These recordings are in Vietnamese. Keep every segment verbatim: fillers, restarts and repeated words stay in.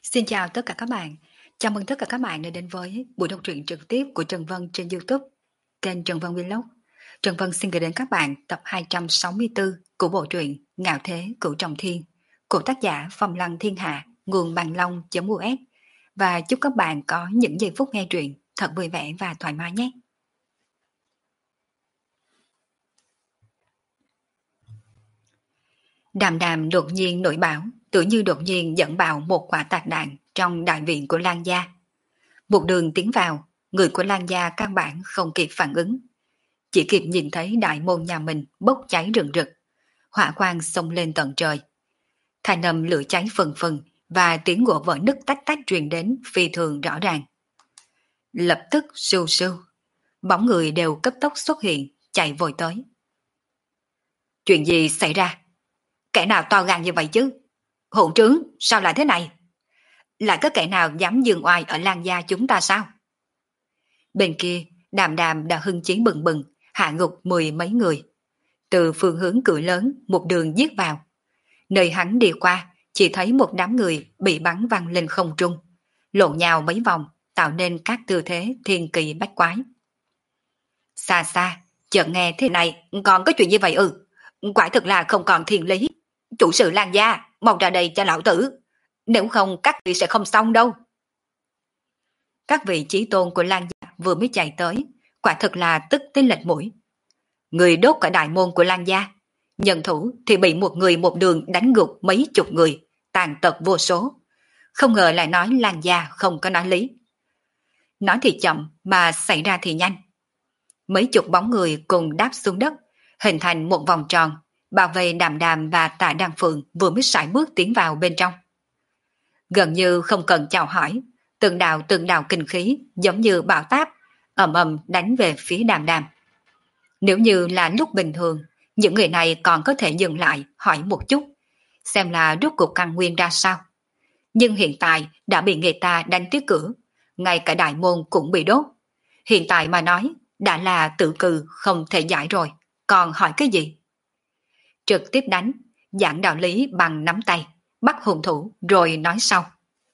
Xin chào tất cả các bạn. Chào mừng tất cả các bạn đã đến với buổi đọc truyện trực tiếp của Trần Vân trên YouTube, kênh Trần Vân Vlog. Trần Vân xin gửi đến các bạn tập hai trăm sáu mươi tư của bộ truyện Ngạo Thế Cửu Trọng Thiên của tác giả Phong Lăng Thiên Hạ, nguồn bằng long.us, và chúc các bạn có những giây phút nghe truyện thật vui vẻ và thoải mái nhé. Đàm Đàm đột nhiên nổi bão, tự như đột nhiên dẫn bạo một quả tạc đạn trong đại viện của Lan gia. Một đường tiến vào, người của Lan gia căn bản không kịp phản ứng. Chỉ kịp nhìn thấy đại môn nhà mình bốc cháy rừng rực, hỏa quang xông lên tận trời. Thanh âm lửa cháy phần phần và tiếng gỗ vỡ nứt tách tách truyền đến phi thường rõ ràng. Lập tức sưu sưu, bóng người đều cấp tốc xuất hiện, chạy vội tới. Chuyện gì xảy ra? Kẻ nào to gan như vậy chứ? Hỗn trướng, sao lại thế này? Lại có kẻ nào dám dương oai ở Lan gia chúng ta sao? Bên kia, Đàm Đàm đã hưng chí bừng bừng, hạ ngục mười mấy người. Từ phương hướng cửa lớn, một đường giết vào. Nơi hắn đi qua, chỉ thấy một đám người bị bắn văng lên không trung, lộn nhào mấy vòng, tạo nên các tư thế thiên kỳ bách quái. Xa xa, chợt nghe thế này, còn có chuyện như vậy ư? Quả thực là không còn thiên lý. Chủ sự Lan gia, mau ra đây cho lão tử. Nếu không các vị sẽ không xong đâu. Các vị chí tôn của Lan gia vừa mới chạy tới, quả thực là tức tới lệch mũi. Người đốt cả đại môn của Lan gia, nhân thủ thì bị một người một đường đánh gục mấy chục người, tàn tật vô số. Không ngờ lại nói Lan gia không có nói lý. Nói thì chậm mà xảy ra thì nhanh. Mấy chục bóng người cùng đáp xuống đất, hình thành một vòng tròn, bảo vệ Đàm Đàm và Tạ Đăng Phượng vừa mới sải bước tiến vào bên trong. Gần như không cần chào hỏi, từng đạo từng đạo kinh khí giống như bão táp, ầm ầm đánh về phía Đàm Đàm. Nếu như là lúc bình thường, những người này còn có thể dừng lại hỏi một chút, xem là rốt cuộc căn nguyên ra sao. Nhưng hiện tại đã bị người ta đánh tới cửa, ngay cả đại môn cũng bị đốt. Hiện tại mà nói, đã là tự cừ không thể giải rồi, còn hỏi cái gì? Trực tiếp đánh, giảng đạo lý bằng nắm tay, bắt hung thủ rồi nói sau.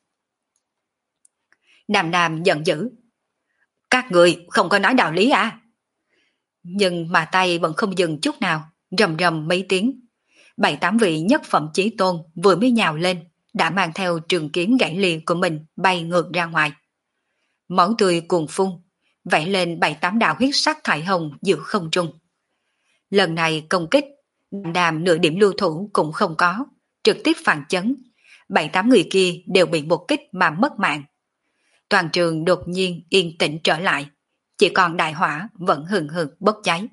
Đàm Đàm giận dữ. Các người không có nói đạo lý à? Nhưng mà tay vẫn không dừng chút nào, rầm rầm mấy tiếng. Bảy tám vị nhất phẩm chí tôn vừa mới nhào lên, đã mang theo trường kiếm gãy liền của mình bay ngược ra ngoài. Máu tươi cuồn phun, vẩy lên bảy tám đạo huyết sắc thải hồng giữa không trung. Lần này công kích, Đàm Đàm nửa điểm lưu thủ cũng không có, trực tiếp phản chấn. Bảy tám người kia đều bị một kích mà mất mạng. Toàn trường đột nhiên yên tĩnh trở lại, chỉ còn đại hỏa vẫn hừng hực bốc cháy.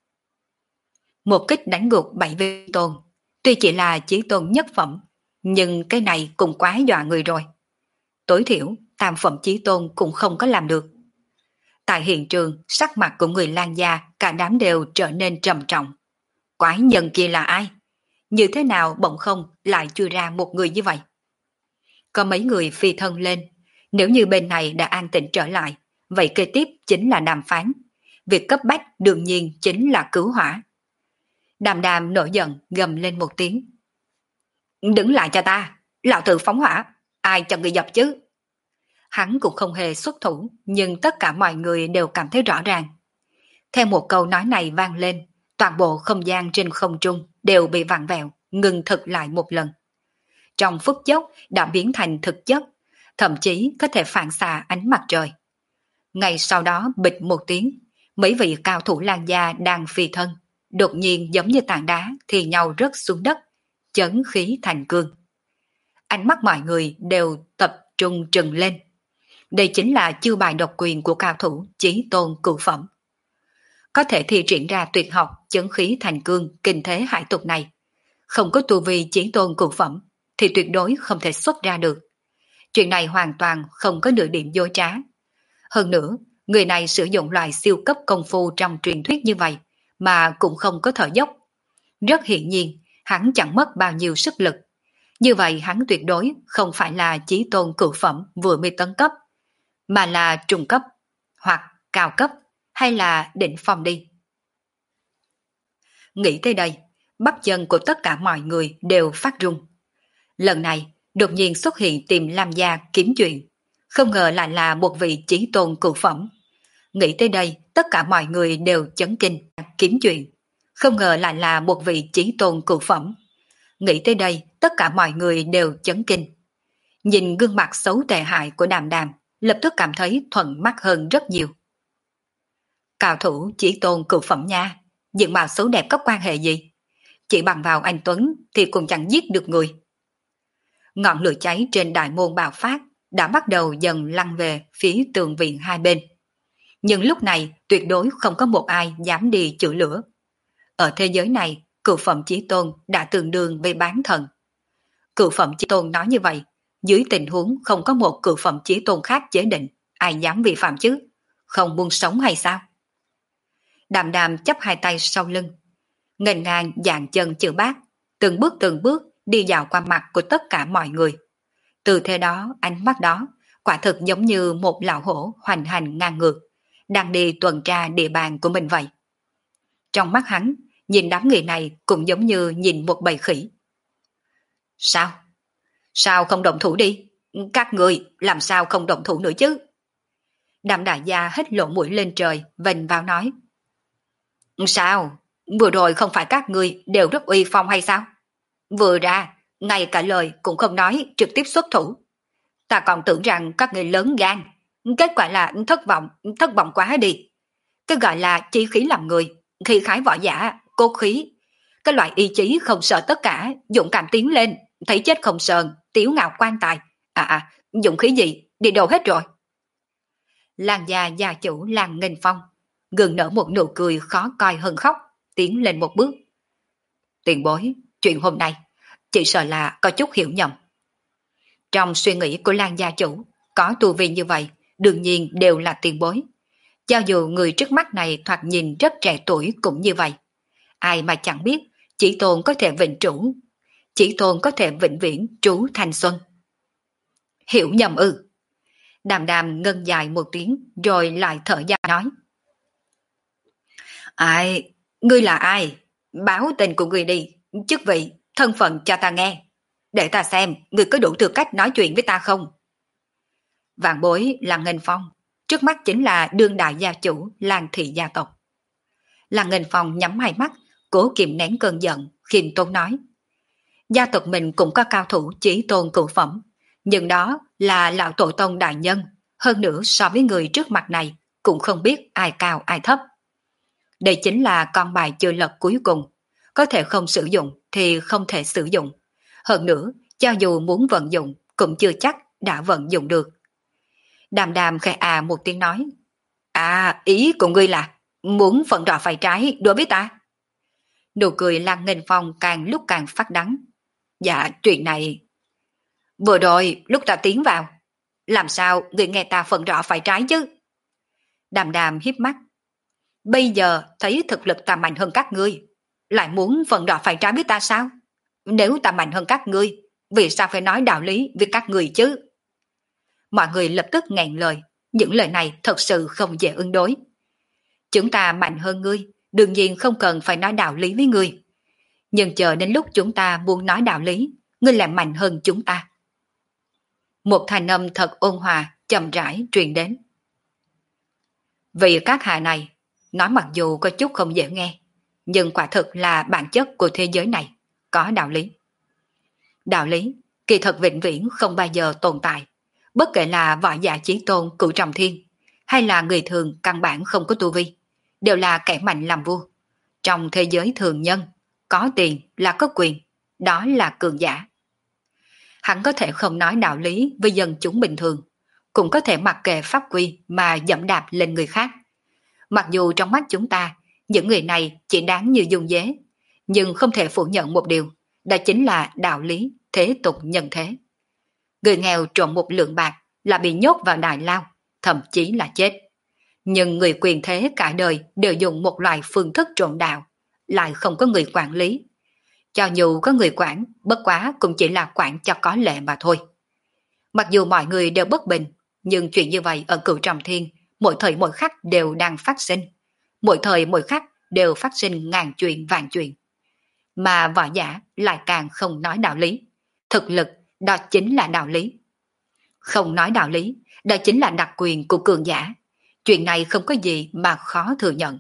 Một kích đánh gục bảy vị tôn, tuy chỉ là chí tôn nhất phẩm, nhưng cái này cũng quá dọa người rồi. Tối thiểu, tam phẩm chí tôn cũng không có làm được. Tại hiện trường, sắc mặt của người Lan gia cả đám đều trở nên trầm trọng. Quái nhân kia là ai? Như thế nào bỗng không lại chui ra một người như vậy? Có mấy người phi thân lên, nếu như bên này đã an tĩnh trở lại, vậy kế tiếp chính là đàm phán. Việc cấp bách đương nhiên chính là cứu hỏa. Đàm Đàm nổi giận gầm lên một tiếng. Đứng lại cho ta, lão tử phóng hỏa, ai cho người dập chứ? Hắn cũng không hề xuất thủ, nhưng tất cả mọi người đều cảm thấy rõ ràng. Theo một câu nói này vang lên, toàn bộ không gian trên không trung đều bị vặn vẹo, ngừng thực lại một lần. Trong phút chốc đã biến thành thực chất, thậm chí có thể phản xạ ánh mặt trời. Ngay sau đó bịch một tiếng, mấy vị cao thủ Lan gia đang phi thân, đột nhiên giống như tảng đá thì nhau rớt xuống đất, chấn khí thành cương. Ánh mắt mọi người đều tập trung trừng lên. Đây chính là chiêu bài độc quyền của cao thủ chí tôn cửu phẩm. Có thể thi triển ra tuyệt học chấn khí thành cương kinh thế hải tục này. Không có tu vi chí tôn cửu phẩm thì tuyệt đối không thể xuất ra được. Chuyện này hoàn toàn không có nửa điểm dối trá. Hơn nữa, người này sử dụng loại siêu cấp công phu trong truyền thuyết như vậy mà cũng không có thở dốc. Rất hiển nhiên, hắn chẳng mất bao nhiêu sức lực. Như vậy hắn tuyệt đối không phải là chí tôn cửu phẩm vừa mới tấn cấp, mà là trung cấp, hoặc cao cấp, hay là đỉnh phong đi. Nghĩ tới đây, bắp chân của tất cả mọi người đều phát run. Lần này, đột nhiên xuất hiện tìm Lam gia kiếm chuyện, không ngờ lại là một vị chí tôn cửu phẩm. Nghĩ tới đây, tất cả mọi người đều chấn kinh, kiếm chuyện, không ngờ lại là một vị chí tôn cửu phẩm. Nghĩ tới đây, tất cả mọi người đều chấn kinh. Nhìn gương mặt xấu tệ hại của Đàm Đàm, lập tức cảm thấy thuận mắt hơn rất nhiều. Cao thủ chí tôn cửu phẩm nha, diện mạo xấu đẹp có quan hệ gì? Chỉ bằng vào anh Tuấn thì cũng chẳng giết được người. Ngọn lửa cháy trên đại môn bạo phát đã bắt đầu dần lăn về phía tường viện hai bên. Nhưng lúc này tuyệt đối không có một ai dám đi chữa lửa. Ở thế giới này, cửu phẩm chí tôn đã tương đương với bán thần. Cửu phẩm chí tôn nói như vậy, dưới tình huống không có một cửu phẩm chí tôn khác chế định, ai dám vi phạm chứ? Không muốn sống hay sao? Đàm Đàm chắp hai tay sau lưng, nghênh ngang dàn chân chữ bát, từng bước từng bước đi dạo qua mặt của tất cả mọi người. Từ thế đó, ánh mắt đó, quả thực giống như một lão hổ hoành hành ngang ngược, đang đi tuần tra địa bàn của mình vậy. Trong mắt hắn, nhìn đám người này cũng giống như nhìn một bầy khỉ. Sao? Sao không động thủ đi? Các người làm sao không động thủ nữa chứ? Đàm đại gia hít lỗ mũi lên trời, vênh vào nói. Sao? Vừa rồi không phải các người đều rất uy phong hay sao? Vừa ra, ngay cả lời cũng không nói, trực tiếp xuất thủ. Ta còn tưởng rằng các người lớn gan, kết quả là thất vọng, thất vọng quá đi. Cái gọi là chí khí làm người, khí khái võ giả, cốt khí. Cái loại ý chí không sợ tất cả, dũng cảm tiến lên, thấy chết không sờn, tiểu ngạo quan tài. À à, dũng khí gì, đi đâu hết rồi. Làng gia gia chủ làng Nghênh Phong, gừng nở một nụ cười khó coi hơn khóc, tiến lên một bước. Tiền bối, chuyện hôm nay, chỉ sợ là có chút hiểu nhầm. Trong suy nghĩ của Lan gia chủ, có tu vi như vậy, đương nhiên đều là tiền bối. Cho dù người trước mắt này thoạt nhìn rất trẻ tuổi cũng như vậy. Ai mà chẳng biết, chỉ tôn có thể vĩnh trú, chỉ tôn có thể vĩnh viễn trú thanh xuân. Hiểu nhầm ư. Đàm Đàm ngân dài một tiếng, rồi lại thở dài nói. Ai, ngươi là ai? Báo tên của ngươi đi, chức vị, thân phận cho ta nghe. Để ta xem, ngươi có đủ tư cách nói chuyện với ta không? Vạn bối là Nghênh Phong, trước mắt chính là đương đại gia chủ Lan thị gia tộc. Là Nghênh Phong nhắm hai mắt, cố kiềm nén cơn giận, khiêm tốn nói. Gia tộc mình cũng có cao thủ chí tôn cửu phẩm, nhưng đó là lão tổ tông đại nhân, hơn nữa so với người trước mặt này cũng không biết ai cao ai thấp. Đây chính là con bài chưa lật cuối cùng, có thể không sử dụng thì không thể sử dụng. Hơn nữa, cho dù muốn vận dụng cũng chưa chắc đã vận dụng được. Đàm Đàm khẽ à một tiếng nói. À, ý của ngươi là muốn phận đỏ phải trái đối với ta? Nụ cười Lan Nghênh Phong càng lúc càng phát đắng. Dạ, chuyện này... Vừa rồi, lúc ta tiến vào, làm sao ngươi nghe ta phận đỏ phải trái chứ? Đàm Đàm hiếp mắt. Bây giờ thấy thực lực ta mạnh hơn các ngươi, lại muốn phận đỏ phải trái với ta sao? Nếu ta mạnh hơn các ngươi, vì sao phải nói đạo lý với các ngươi chứ? Mọi người lập tức nghẹn lời, những lời này thật sự không dễ ứng đối. Chúng ta mạnh hơn ngươi, đương nhiên không cần phải nói đạo lý với ngươi. Nhưng chờ đến lúc chúng ta muốn nói đạo lý, ngươi lại mạnh hơn chúng ta. Một thanh âm thật ôn hòa, chậm rãi truyền đến. Vì các hạ này, nói mặc dù có chút không dễ nghe, nhưng quả thực là bản chất của thế giới này, có đạo lý. Đạo lý, kỳ thật vĩnh viễn không bao giờ tồn tại, bất kể là võ giả chí tôn cửu trọng thiên, hay là người thường căn bản không có tu vi, đều là kẻ mạnh làm vua. Trong thế giới thường nhân, có tiền là có quyền, đó là cường giả. Hắn có thể không nói đạo lý với dân chúng bình thường, cũng có thể mặc kệ pháp quy mà dẫm đạp lên người khác. Mặc dù trong mắt chúng ta, những người này chỉ đáng như dung dế, nhưng không thể phủ nhận một điều, đó chính là đạo lý, thế tục nhân thế. Người nghèo trộm một lượng bạc là bị nhốt vào đại lao, thậm chí là chết. Nhưng người quyền thế cả đời đều dùng một loại phương thức trộm đạo, lại không có người quản lý. Cho dù có người quản, bất quá cũng chỉ là quản cho có lệ mà thôi. Mặc dù mọi người đều bất bình, nhưng chuyện như vậy ở Cửu Trọng Thiên, mỗi thời mỗi khắc đều đang phát sinh. Mỗi thời mỗi khắc đều phát sinh ngàn chuyện vạn chuyện. Mà võ giả lại càng không nói đạo lý. Thực lực đó chính là đạo lý. Không nói đạo lý, đó chính là đặc quyền của cường giả. Chuyện này không có gì mà khó thừa nhận.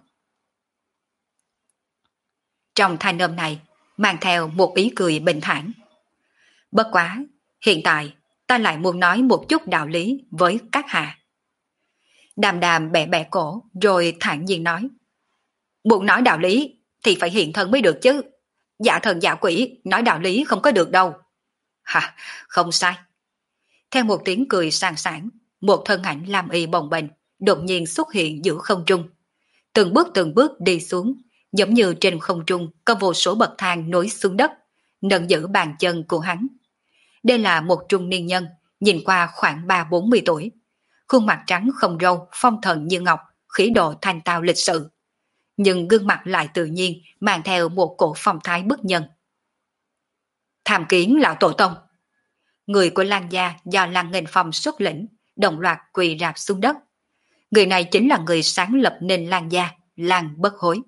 Trong thanh âm này, mang theo một ý cười bình thản. Bất quá, hiện tại ta lại muốn nói một chút đạo lý với các hạ. Đàm đàm bẻ bẻ cổ rồi thản nhiên nói. Muốn nói đạo lý thì phải hiện thân mới được chứ. Giả thần giả quỷ nói đạo lý không có được đâu. Hả, không sai. Theo một tiếng cười sang sảng, một thân ảnh lam y bồng bềnh đột nhiên xuất hiện giữa không trung. Từng bước từng bước đi xuống, giống như trên không trung có vô số bậc thang nối xuống đất, nâng giữ bàn chân của hắn. Đây là một trung niên nhân, nhìn qua khoảng ba bốn mươi tuổi. Khuôn mặt trắng không râu, phong thần như ngọc, khí độ thanh tao lịch sự. Nhưng gương mặt lại tự nhiên, mang theo một cổ phong thái bức nhân. Tham kiến lão tổ tông. Người của Lan gia do Lan Nghênh Phong xuất lĩnh, đồng loạt quỳ rạp xuống đất. Người này chính là người sáng lập nên Lan gia, Lan Bất Hối.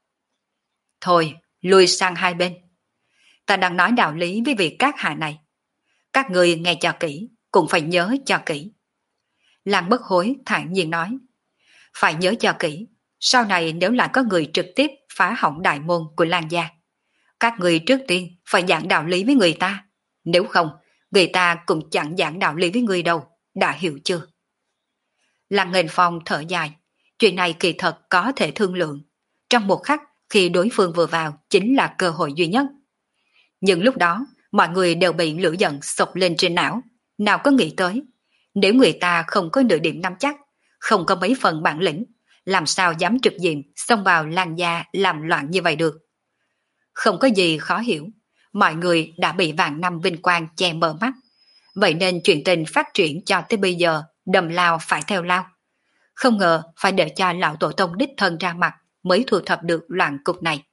Thôi, lui sang hai bên. Ta đang nói đạo lý với vị các hạ này. Các người nghe cho kỹ, cũng phải nhớ cho kỹ. Lan Bất Hối thản nhiên nói. Phải nhớ cho kỹ, sau này nếu lại có người trực tiếp phá hỏng đại môn của Lan gia, các người trước tiên phải giảng đạo lý với người ta. Nếu không, người ta cũng chẳng giảng đạo lý với người đâu, đã hiểu chưa? Lan Nghênh Phong thở dài, chuyện này kỳ thật có thể thương lượng. Trong một khắc khi đối phương vừa vào chính là cơ hội duy nhất. Nhưng lúc đó, mọi người đều bị lửa giận sộc lên trên não, nào có nghĩ tới. Nếu người ta không có nửa điểm nắm chắc, không có mấy phần bản lĩnh, làm sao dám trực diện xông vào Lan gia làm loạn như vậy được? Không có gì khó hiểu, mọi người đã bị vạn năm vinh quang che mờ mắt. Vậy nên chuyện tình phát triển cho tới bây giờ, đầm lao phải theo lao. Không ngờ phải đợi cho lão tổ tông đích thân ra mặt mới thu thập được loạn cục này.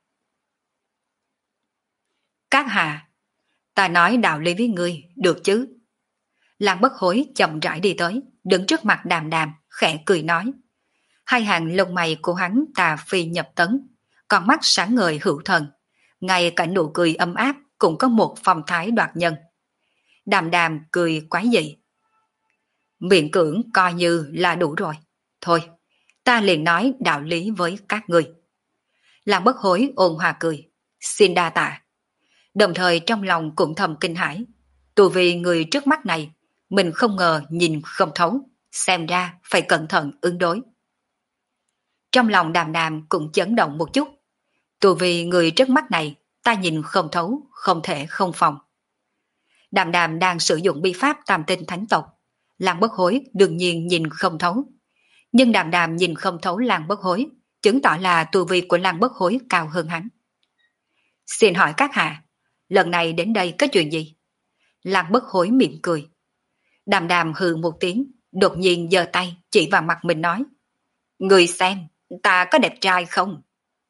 Các hạ, ta nói đạo lý với ngươi, được chứ? Lan Bất Hối chậm rãi đi tới, đứng trước mặt Đàm Đàm, khẽ cười nói. Hai hàng lông mày của hắn tà phi nhập tấn, con mắt sáng ngời hữu thần, ngay cả nụ cười ấm áp cũng có một phong thái đoạt nhân. Đàm Đàm cười quái dị. Miệng cưỡng coi như là đủ rồi. Thôi, ta liền nói đạo lý với các người. Lan Bất Hối ôn hòa cười. Xin đa tạ. Đồng thời trong lòng cũng thầm kinh hãi. Tù vì người trước mắt này, mình không ngờ nhìn không thấu, xem ra phải cẩn thận ứng đối. Trong lòng Đàm Đàm cũng chấn động một chút. Tù vì người trước mắt này, ta nhìn không thấu, không thể không phòng. Đàm Đàm đang sử dụng bi pháp tam tinh thánh tộc. Lan Bất Hối đương nhiên nhìn không thấu. Nhưng Đàm Đàm nhìn không thấu Lan Bất Hối, chứng tỏ là tu vi của Lan Bất Hối cao hơn hắn. Xin hỏi các hạ, lần này đến đây có chuyện gì? Lan Bất Hối mỉm cười. Đàm Đàm hừ một tiếng, đột nhiên giơ tay chỉ vào mặt mình nói. Người xem, ta có đẹp trai không?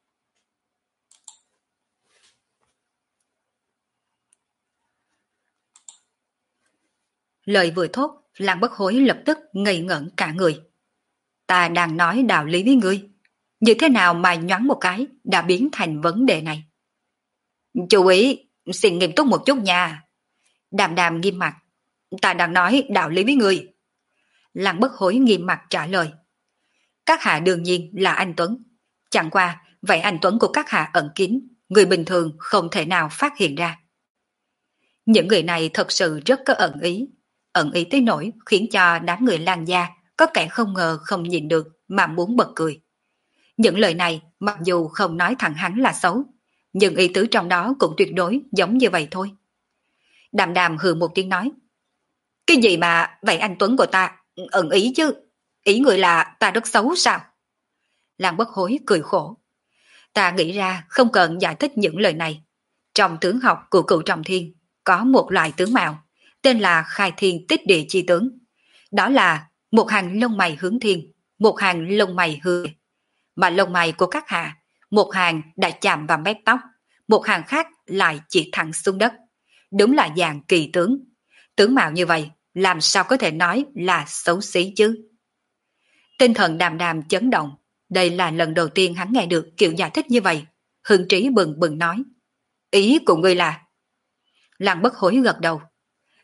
Lời vừa thốt, Lan Bất Hối lập tức ngây ngẩn cả người. Ta đang nói đạo lý với ngươi, như thế nào mà nhoáng một cái đã biến thành vấn đề này? Chú ý, xin nghiêm túc một chút nha. Đàm Đàm nghiêm mặt. Ta đang nói đạo lý với ngươi. Lan Bất Hối nghiêm mặt trả lời. Các hạ đương nhiên là anh Tuấn. Chẳng qua, vậy anh Tuấn của các hạ ẩn kín, người bình thường không thể nào phát hiện ra. Những người này thật sự rất có ẩn ý. Ẩn ý tới nỗi khiến cho đám người Lan gia có kẻ không ngờ không nhìn được mà muốn bật cười. Những lời này mặc dù không nói thẳng hắn là xấu, nhưng ý tứ trong đó cũng tuyệt đối giống như vậy thôi. Đàm Đàm hừ một tiếng nói. Cái gì mà vậy anh Tuấn của ta ẩn ý chứ? Ý người là ta rất xấu sao? Lan Bất Hối cười khổ. Ta nghĩ ra không cần giải thích những lời này. Trong tướng học của Cửu Trọng Thiên có một loại tướng mạo tên là Khai Thiên Tích Địa Chi Tướng. Đó là một hàng lông mày hướng thiên, một hàng lông mày hư. Mà lông mày của các hạ, một hàng đã chạm vào mép tóc, một hàng khác lại chỉ thẳng xuống đất. Đúng là dạng kỳ tướng. Tướng mạo như vậy, làm sao có thể nói là xấu xí chứ? Tinh thần Đàm Đàm chấn động. Đây là lần đầu tiên hắn nghe được kiểu giải thích như vậy. Hưng trí bừng bừng nói. Ý của ngươi là? Lan Bất Hối gật đầu.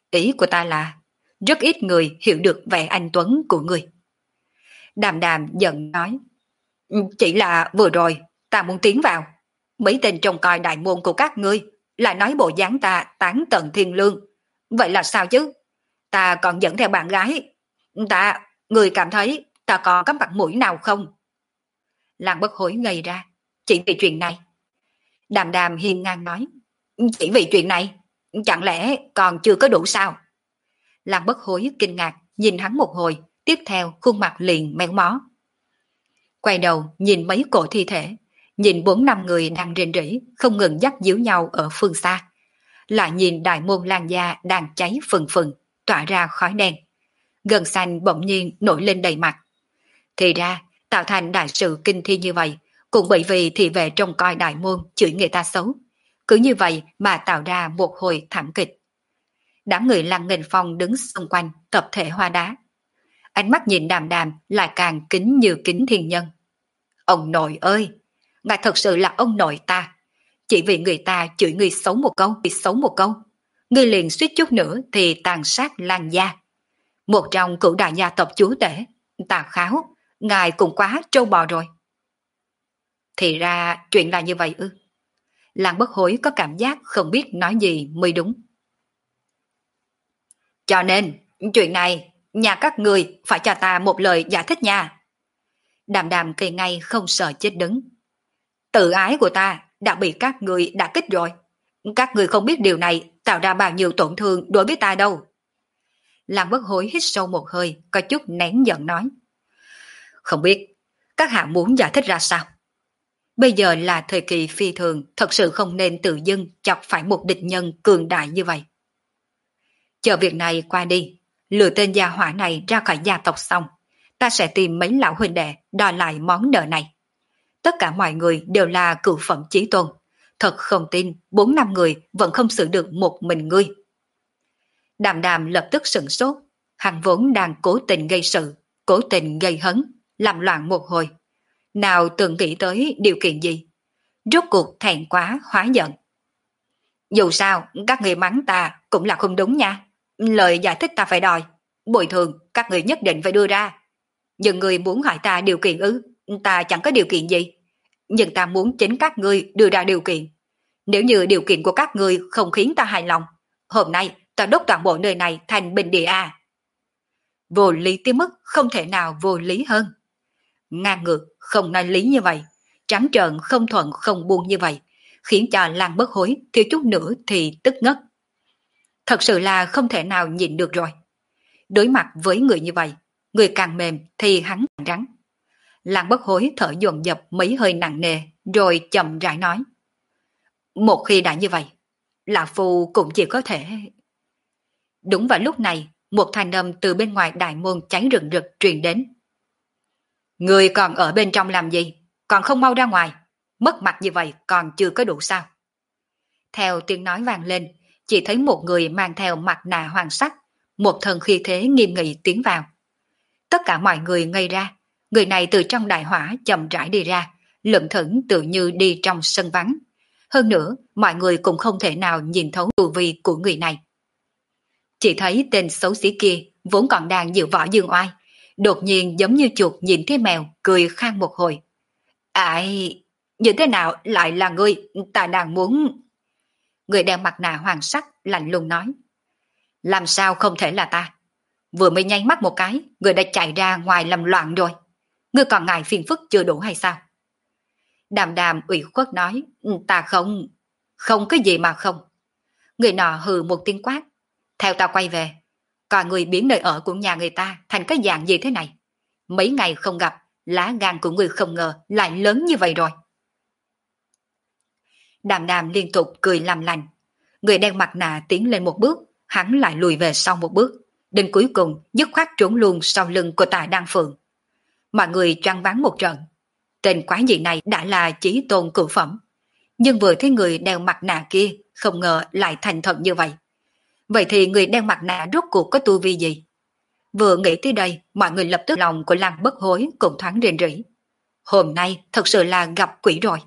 Ý của ta là rất ít người hiểu được vẻ anh tuấn của người. Đàm Đàm giận nói, chỉ là vừa rồi ta muốn tiến vào, mấy tên trông coi đại môn của các ngươi lại nói bộ dáng ta tán tận thiên lương. Vậy là sao chứ? Ta còn dẫn theo bạn gái. Ta, người cảm thấy ta còn có mặt mũi nào không? Làng Bất Hối ngây ra, chỉ vì chuyện này. Đàm Đàm hiên ngang nói, chỉ vì chuyện này, chẳng lẽ còn chưa có đủ sao? Làng Bất Hối kinh ngạc, nhìn hắn một hồi, tiếp theo khuôn mặt liền méo mó. Quay đầu nhìn mấy cổ thi thể, nhìn bốn năm người đang rên rỉ, không ngừng dắt díu nhau ở phương xa. Lại nhìn đại môn Lan Gia đang cháy phừng phừng, tỏa ra khói đen. Gân xanh bỗng nhiên nổi lên đầy mặt. Thì ra, tạo thành đại sự kinh thi như vậy, cũng bởi vì thị vệ trông coi đại môn chửi người ta xấu. Cứ như vậy mà tạo ra một hồi thảm kịch. Đám người Lăng Nghênh Phong đứng xung quanh tập thể hoa đá. Ánh mắt nhìn Đàm Đàm lại càng kính như kính thiên nhân. Ông nội ơi, ngài thật sự là ông nội ta. Chỉ vì người ta chửi người xấu một câu, thì xấu một câu, người liền suýt chút nữa thì tàn sát Lan Gia. Một trong cửu đại gia tộc chúa tể, Tà Kháo, ngài cũng quá trâu bò rồi. Thì ra chuyện là như vậy ư? Làng Bất Hối có cảm giác không biết nói gì mới đúng. Cho nên, chuyện này, nhà các người phải cho ta một lời giải thích nha. Đàm Đàm kề ngay không sợ chết đứng. Tự ái của ta đã bị các người đả kích rồi. Các người không biết điều này tạo ra bao nhiêu tổn thương đối với ta đâu. Làng Bất Hối hít sâu một hơi, có chút nén giận nói. Không biết, các hạ muốn giải thích ra sao? Bây giờ là thời kỳ phi thường, thật sự không nên tự dưng chọc phải một địch nhân cường đại như vậy. Chờ việc này qua đi, lừa tên gia hỏa này ra khỏi gia tộc xong, ta sẽ tìm mấy lão huynh đệ đòi lại món nợ này. Tất cả mọi người đều là cửu phẩm chí tôn, thật không tin bốn năm người vẫn không xử được một mình ngươi. Đàm Đàm lập tức sửng sốt, hắn vốn đang cố tình gây sự, cố tình gây hấn, làm loạn một hồi. Nào từng nghĩ tới điều kiện gì? Rốt cuộc thẹn quá hóa giận. Dù sao, các người mắng ta cũng là không đúng nha. Lời giải thích ta phải đòi. Bồi thường các người nhất định phải đưa ra. Nhưng người muốn hỏi ta điều kiện ư? Ta chẳng có điều kiện gì. Nhưng ta muốn chính các ngươi đưa ra điều kiện. Nếu như điều kiện của các ngươi không khiến ta hài lòng, hôm nay ta đốt toàn bộ nơi này thành bình địa a. Vô lý tới mức không thể nào vô lý hơn. Ngang ngược không nói lý như vậy, trắng trợn không thuận không buông như vậy, khiến cho Lăng Bất Hối thiếu chút nữa thì tức ngất. Thật sự là không thể nào nhịn được rồi. Đối mặt với người như vậy, người càng mềm thì hắn càng rắn. Lăng Bất Hối thở dồn dập mấy hơi nặng nề, rồi chậm rãi nói. Một khi đã như vậy, Lão Phu cũng chỉ có thể... Đúng vào lúc này, một thanh âm từ bên ngoài đại môn cháy rừng rực truyền đến. Người còn ở bên trong làm gì? Còn không mau ra ngoài. Mất mặt như vậy còn chưa có đủ sao? Theo tiếng nói vang lên, chỉ thấy một người mang theo mặt nạ hoàng sắc, một thần khí thế nghiêm nghị tiến vào. Tất cả mọi người ngây ra, người này từ trong đại hỏa chậm rãi đi ra, lững thững tự như đi trong sân vắng. Hơn nữa, mọi người cũng không thể nào nhìn thấu tu vi của người này. Chỉ thấy tên xấu xí kia vốn còn đang dự võ dương oai, đột nhiên giống như chuột nhìn thấy mèo, cười khang một hồi. Ai, như thế nào lại là ngươi, ta đang muốn... Người đeo mặt nạ hoàng sắc lạnh lùng nói. Làm sao không thể là ta? Vừa mới nháy mắt một cái, người đã chạy ra ngoài làm loạn rồi. Ngươi còn ngại phiền phức chưa đủ hay sao? Đàm Đàm ủy khuất nói, ta không, không cái gì mà không. Người nọ hừ một tiếng quát, theo ta quay về. Còn người biến nơi ở của nhà người ta thành cái dạng gì thế này? Mấy ngày không gặp, lá gan của người không ngờ lại lớn như vậy rồi. Đàm Đàm liên tục cười làm lành. Người đeo mặt nạ tiến lên một bước, hắn lại lùi về sau một bước. Đến cuối cùng dứt khoát trốn luôn sau lưng của Tạ Đăng Phượng. Mọi người choáng váng một trận. Tên quái dị này đã là chí tôn cửu phẩm. Nhưng vừa thấy người đeo mặt nạ kia, không ngờ lại thành thật như vậy. Vậy thì người đeo mặt nạ rốt cuộc có tu vi gì? Vừa nghĩ tới đây, mọi người lập tức lòng của Lăng Bất Hối cũng thoáng rền rỉ. Hôm nay thật sự là gặp quỷ rồi.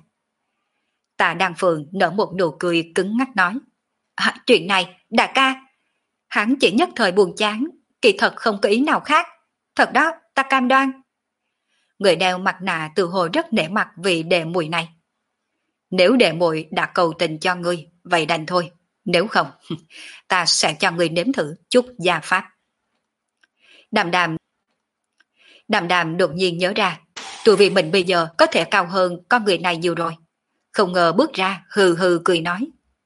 Tạ Đăng Phượng nở một nụ cười cứng ngắc nói. À, chuyện này, đại ca, Hắn chỉ nhất thời buồn chán, kỳ thật không có ý nào khác. Thật đó, ta cam đoan. Người đeo mặt nạ tự hồ rất nể mặt vì đệ muội này. Nếu đệ muội đã cầu tình cho ngươi, vậy đành thôi. Nếu không, ta sẽ cho ngươi nếm thử chút gia pháp. Đàm đàm Đàm đàm đột nhiên nhớ ra, tụi vì mình bây giờ có thể cao hơn con người này nhiều rồi. Không ngờ bước ra hừ hừ cười nói.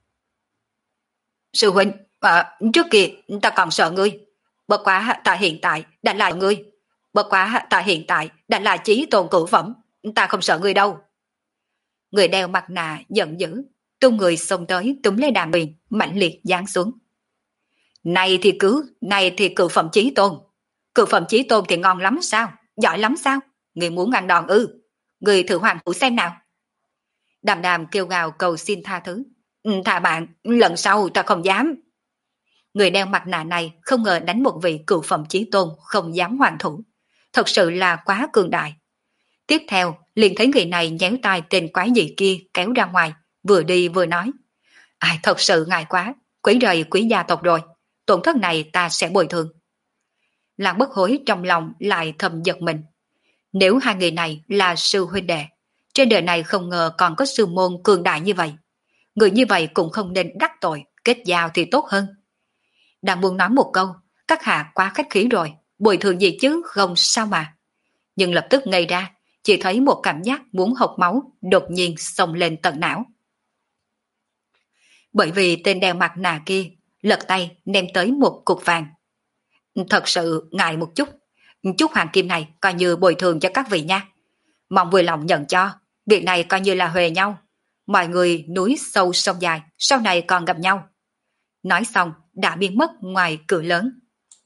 Sư huynh, à, trước kia ta còn sợ ngươi. Bất quá ta hiện tại đã là ngươi. Bất quá ta hiện tại đã là chí tôn cửu phẩm. Ta không sợ ngươi đâu. Người đeo mặt nạ giận dữ, tung người xông tới túm lấy đàm huyền, mạnh liệt giáng xuống. Này thì cứ, này thì cửu phẩm chí tôn. Cửu phẩm chí tôn thì ngon lắm sao? Giỏi lắm sao? Người muốn ăn đòn ư? Người thử hoàng thủ xem nào. Đàm đàm kêu gào cầu xin tha thứ. Ừ, thà bạn, lần sau ta không dám. Người đeo mặt nạ này không ngờ đánh một vị cửu phẩm chí tôn không dám hoàn thủ. Thật sự là quá cường đại. Tiếp theo, liền thấy người này nhéo tay tên quái dị kia kéo ra ngoài, vừa đi vừa nói. Ai thật sự ngại quá, quấy rầy quý gia tộc rồi. Tổn thất này ta sẽ bồi thường. Làng bất hối trong lòng lại thầm giật mình. Nếu hai người này là sư huynh đệ, trên đời này không ngờ còn có sư môn cường đại như vậy. Người như vậy cũng không nên đắc tội, kết giao thì tốt hơn. Đang muốn nói một câu, các hạ quá khách khí rồi, bồi thường gì chứ không sao mà. Nhưng lập tức ngây ra, chỉ thấy một cảm giác muốn hộc máu đột nhiên xông lên tận não. Bởi vì tên đeo mặt nạ kia lật tay ném tới một cục vàng. Thật sự ngại một chút, chút hoàng kim này coi như bồi thường cho các vị nha. Mong vui lòng nhận cho, việc này coi như là huề nhau. Mọi người núi sâu sông dài, sau này còn gặp nhau. Nói xong đã biến mất ngoài cửa lớn.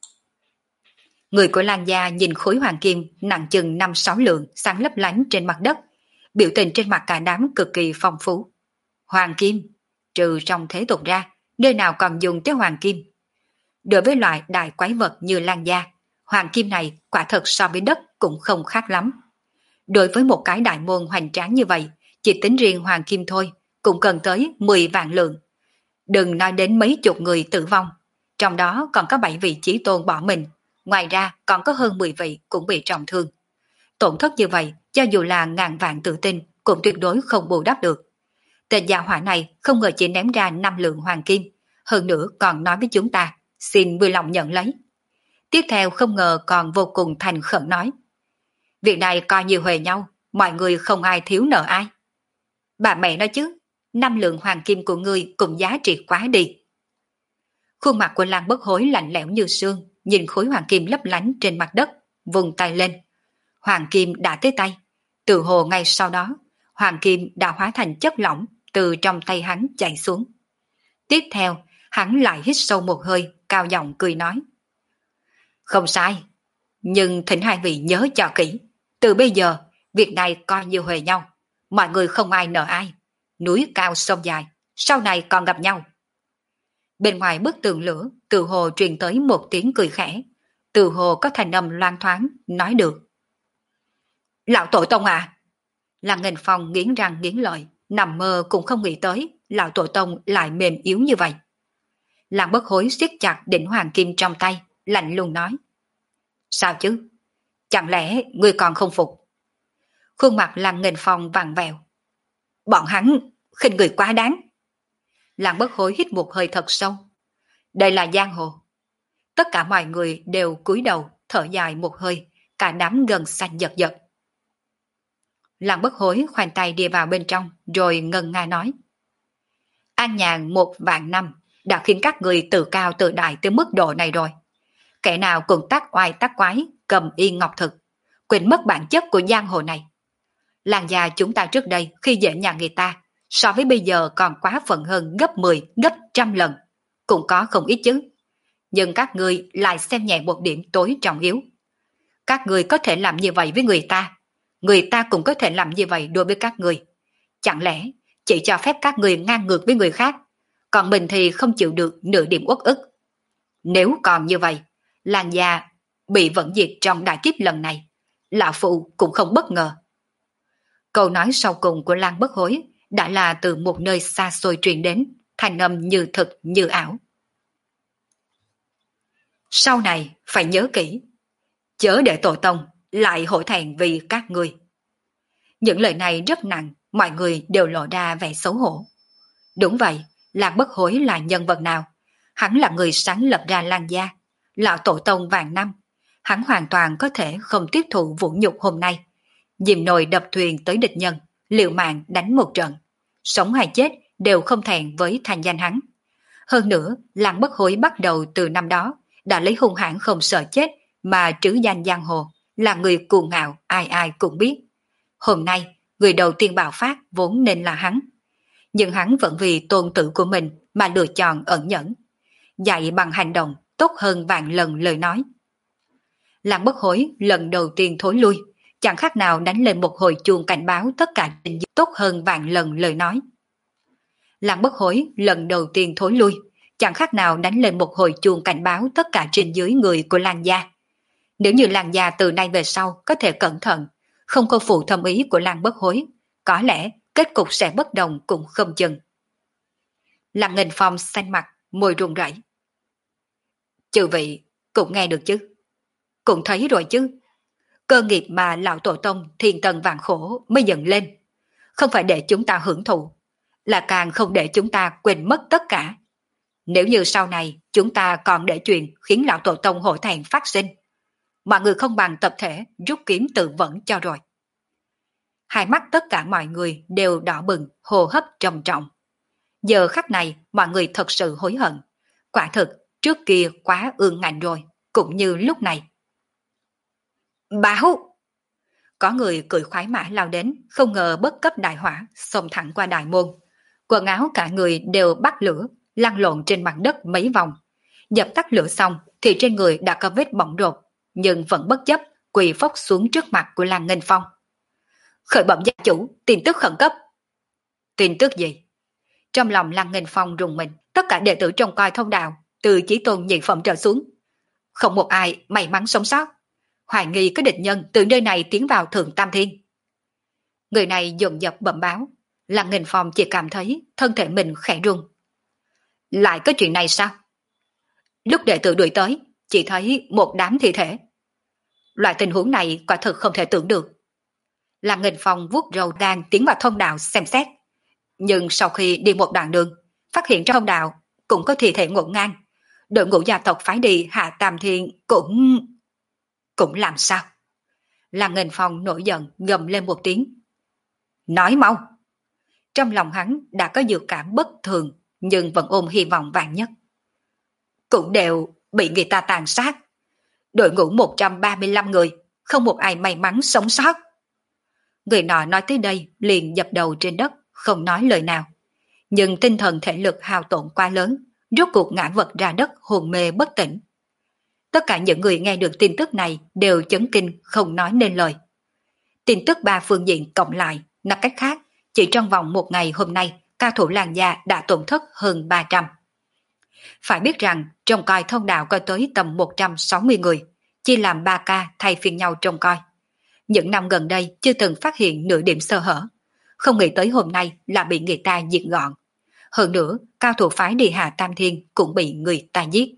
Người của Lan gia nhìn khối hoàng kim nặng chừng năm sáu lượng sáng lấp lánh trên mặt đất, biểu tình trên mặt cả đám cực kỳ phong phú. Hoàng kim, trừ trong thế tục ra, nơi nào còn dùng tới hoàng kim. Đối với loại đại quái vật như Lan gia, hoàng kim này quả thật so với đất cũng không khác lắm. Đối với một cái đại môn hoành tráng như vậy, chỉ tính riêng hoàng kim thôi, cũng cần tới mười vạn lượng. Đừng nói đến mấy chục người tử vong, trong đó còn có bảy vị chí tôn bỏ mình, ngoài ra còn có hơn mười vị cũng bị trọng thương. Tổn thất như vậy, cho dù là ngàn vạn tự tin, cũng tuyệt đối không bù đắp được. Tên gia hỏa này không ngờ chỉ ném ra năm lượng hoàng kim, hơn nữa còn nói với chúng ta, xin vui lòng nhận lấy. Tiếp theo không ngờ còn vô cùng thành khẩn nói. Việc này coi như huề nhau, mọi người không ai thiếu nợ ai. Bà mẹ nói chứ, năm lượng hoàng kim của ngươi cũng giá trị quá đi. Khuôn mặt của Lan Bất Hối lạnh lẽo như sương, nhìn khối hoàng kim lấp lánh trên mặt đất, vùng tay lên. Hoàng kim đã tới tay, từ hồ ngay sau đó, hoàng kim đã hóa thành chất lỏng từ trong tay hắn chảy xuống. Tiếp theo, hắn lại hít sâu một hơi, cao giọng cười nói. Không sai, nhưng thỉnh hai vị nhớ cho kỹ, từ bây giờ, việc này coi như huề nhau, mọi người không ai nợ ai, núi cao sông dài, sau này còn gặp nhau. Bên ngoài bức tường lửa, từ hồ truyền tới một tiếng cười khẽ, từ hồ có thành âm loan thoáng, nói được. Lão tổ tông à! Lăng Nghênh Phong nghiến răng nghiến lợi, nằm mơ cũng không nghĩ tới, lão tổ tông lại mềm yếu như vậy. Lăng Bất Hối siết chặt đỉnh hoàng kim trong tay, lạnh lùng nói. Sao chứ? Chẳng lẽ ngươi còn không phục? Khuôn mặt Lăng Nghênh Phong vặn vẹo. Bọn hắn khinh người quá đáng. Lăng Bất Hối hít một hơi thật sâu. Đây là giang hồ. Tất cả mọi người đều cúi đầu, thở dài một hơi, cả đám gần xanh giật giật. Lăng Bất Hối khoanh tay đi vào bên trong, rồi ngân nga nói. An nhàn một vạn năm đã khiến các người tự cao tự đại tới mức độ này rồi. Kẻ nào cũng tác oai tác quái, cầm y ngọc thực, quên mất bản chất của giang hồ này. Làng già chúng ta trước đây khi dễ nhà người ta, so với bây giờ còn quá phận hơn gấp mười, gấp trăm lần, cũng có không ít chứ. Nhưng các người lại xem nhẹ một điểm tối trọng yếu. Các người có thể làm như vậy với người ta, người ta cũng có thể làm như vậy đối với các người. Chẳng lẽ chỉ cho phép các người ngang ngược với người khác, còn mình thì không chịu được nửa điểm uất ức. Nếu còn như vậy, làng già bị vận diệt trong đại kiếp lần này, lão phụ cũng không bất ngờ. Câu nói sau cùng của Lăng Bất Hối đã là từ một nơi xa xôi truyền đến, thành âm như thực như ảo. Sau này phải nhớ kỹ, chớ để tổ tông lại hổ thẹn vì các ngươi. Những lời này rất nặng, mọi người đều lộ ra vẻ xấu hổ. Đúng vậy, Lạc Bất Hối là nhân vật nào? Hắn là người sáng lập ra Lan gia, lão tổ tông vạn năm. Hắn hoàn toàn có thể không tiếp thụ vũ nhục hôm nay. Dìm nồi đập thuyền tới địch nhân, liều mạng đánh một trận. Sống hay chết đều không thẹn với thành danh hắn. Hơn nữa, Lạc Bất Hối bắt đầu từ năm đó, đã lấy hung hãn không sợ chết mà trứ danh giang hồ, là người cuồng ngạo ai ai cũng biết. Hôm nay, người đầu tiên bạo phát vốn nên là hắn. Nhưng hắn vẫn vì tôn tử của mình mà lựa chọn ẩn nhẫn. Dạy bằng hành động tốt hơn vạn lần lời nói. Lạc Bất Hối lần đầu tiên thối lui, chẳng khác nào đánh lên một hồi chuông cảnh báo tất cả trình diễn tốt hơn vạn lần lời nói. Lạc Bất Hối lần đầu tiên thối lui, chẳng khác nào đánh lên một hồi chuông cảnh báo tất cả trên dưới người của Lan gia. Nếu như Lan gia từ nay về sau có thể cẩn thận, không có phụ thâm ý của Lạc Bất Hối, có lẽ kết cục sẽ bất đồng cũng không chừng. Lạc Nghênh Phong xanh mặt, môi run rẩy. Chư vị cũng nghe được chứ, cũng thấy rồi chứ. Cơ nghiệp mà lão tổ tông thiên tần vạn khổ mới dựng lên, không phải để chúng ta hưởng thụ, là càng không để chúng ta quên mất tất cả. Nếu như sau này chúng ta còn để chuyện khiến lão tổ tông hổ thẹn phát sinh, mọi người không bằng tập thể rút kiếm tự vẫn cho rồi. Hai mắt tất cả mọi người đều đỏ bừng, hô hấp trầm trọng. Giờ khắc này mọi người thật sự hối hận. Quả thực trước kia quá ương ngạnh rồi, cũng như lúc này. Báo! Có người cười khoái mã lao đến, không ngờ bất cấp đại hỏa, xông thẳng qua đại môn. Quần áo cả người đều bắt lửa, lăn lộn trên mặt đất mấy vòng. Dập tắt lửa xong thì trên người đã có vết bỏng rột, nhưng vẫn bất chấp quỳ phốc xuống trước mặt của Lan Nghênh Phong. Khởi bẩm gia chủ, tin tức khẩn cấp. Tin tức gì? Trong lòng Lan Nghênh Phong rùng mình, tất cả đệ tử trông coi thông đạo, từ chí tôn nhị phẩm trở xuống, không một ai may mắn sống sót. Hoài nghi có địch nhân từ nơi này tiến vào Thượng Tam Thiên. Người này dồn dập bẩm báo, Lan Nghênh Phong chỉ cảm thấy thân thể mình khẽ run. Lại có chuyện này sao? Lúc đệ tử đuổi tới, chỉ thấy một đám thi thể. Loại tình huống này quả thực không thể tưởng được. Lan Nghênh Phong vuốt râu đang tiến vào thông đạo xem xét. Nhưng sau khi đi một đoạn đường, phát hiện trong thông đạo cũng có thi thể ngổn ngang. Đội ngũ gia tộc phái đi Hạ Tam Thiên cũng... Cũng làm sao? Lan Nghênh Phong nổi giận gầm lên một tiếng. Nói mau! Trong lòng hắn đã có dự cảm bất thường, nhưng vẫn ôm hy vọng vạn nhất. Cũng đều bị người ta tàn sát. Đội ngũ một trăm ba mươi lăm người, không một ai may mắn sống sót. Người nọ nói tới đây liền dập đầu trên đất, không nói lời nào. Nhưng tinh thần thể lực hao tổn quá lớn, rốt cuộc ngã vật ra đất hồn mê bất tỉnh. Tất cả những người nghe được tin tức này đều chấn kinh không nói nên lời. Tin tức ba phương diện cộng lại, nói cách khác, chỉ trong vòng một ngày hôm nay, cao thủ Lan gia đã tổn thất hơn ba trăm. Phải biết rằng trông coi thông đạo có tới tầm một trăm sáu mươi người, chia làm ba ca thay phiên nhau trông coi. Những năm gần đây chưa từng phát hiện nửa điểm sơ hở, không nghĩ tới hôm nay là bị người ta diệt gọn. Hơn nữa, cao thủ phái đi Hạ Tam Thiên cũng bị người ta giết.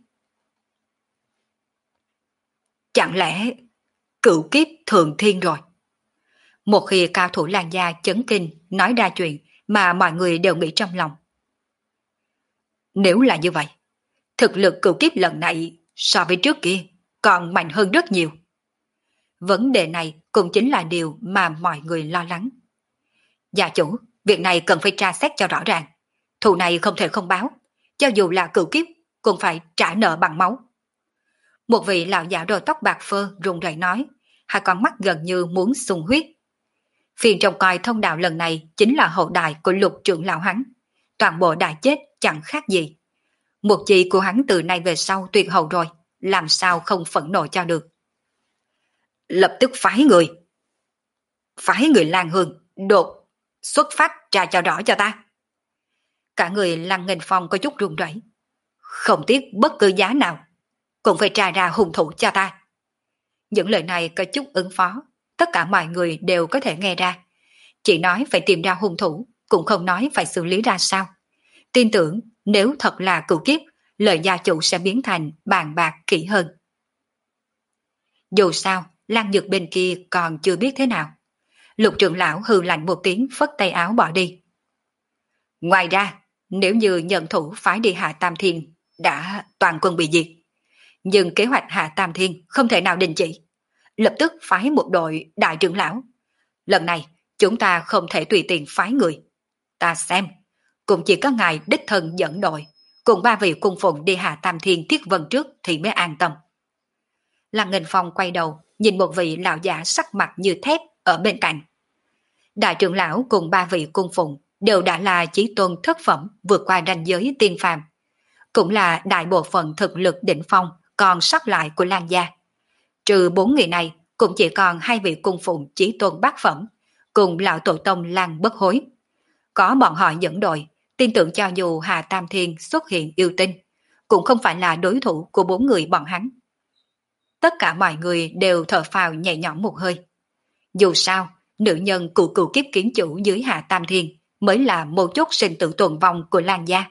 Chẳng lẽ cửu kiếp thượng thiên rồi? Một khi cao thủ Lan gia chấn kinh nói ra chuyện mà mọi người đều nghĩ trong lòng. Nếu là như vậy, thực lực cửu kiếp lần này so với trước kia còn mạnh hơn rất nhiều. Vấn đề này cũng chính là điều mà mọi người lo lắng. Gia chủ, việc này cần phải tra xét cho rõ ràng. Thù này không thể không báo, cho dù là cửu kiếp cũng phải trả nợ bằng máu. Một vị lão giả đôi tóc bạc phơ run rẩy nói, hai con mắt gần như muốn sung huyết. Phiền trông coi thông đạo lần này chính là hậu đại của Lục trưởng lão hắn. Toàn bộ đã chết chẳng khác gì. Một chị của hắn từ nay về sau tuyệt hậu rồi, làm sao không phẫn nộ cho được. Lập tức phái người. Phái người Lan Hương đột xuất phát tra cho rõ cho ta. Cả người Lan Nghênh Phong có chút run rẩy. Không tiếc bất cứ giá nào, cũng phải tra ra hung thủ cho ta. Những lời này có chút ứng phó, tất cả mọi người đều có thể nghe ra. Chỉ nói phải tìm ra hung thủ, cũng không nói phải xử lý ra sao. Tin tưởng nếu thật là cửu kiếp, lời gia chủ sẽ biến thành bàn bạc kỹ hơn. Dù sao, Lan Nhược bên kia còn chưa biết thế nào. Lục trưởng lão hừ lạnh một tiếng phất tay áo bỏ đi. Ngoài ra, nếu như nhận thủ phái đi Hạ Tam Thiên đã toàn quân bị diệt, nhưng kế hoạch Hạ Tam Thiên không thể nào đình chỉ. Lập tức phái một đội đại trưởng lão. Lần này, chúng ta không thể tùy tiện phái người. Ta xem, cũng chỉ có ngài đích thân dẫn đội, cùng ba vị cung phụng đi Hạ Tam Thiên thiết vân trước thì mới an tâm. Lăng Nghênh Phong quay đầu, nhìn một vị lão giả sắc mặt như thép ở bên cạnh. Đại trưởng lão cùng ba vị cung phụng đều đã là chí tôn thất phẩm vượt qua ranh giới tiên phàm, cũng là đại bộ phận thực lực đỉnh phong còn sót lại của Lan gia. Trừ bốn người này, cũng chỉ còn hai vị cung phụng chí tôn bát phẩm, cùng lão tổ tông Lan Bất Hối. Có bọn họ dẫn đội, tin tưởng cho dù Hà Tam Thiên xuất hiện yêu tinh, cũng không phải là đối thủ của bốn người bọn hắn. Tất cả mọi người đều thở phào nhẹ nhõm một hơi. Dù sao, nữ nhân cụ cụ kiếp kiến chủ dưới Hạ Tam Thiên mới là một chút sinh tử tồn vong của Lan gia.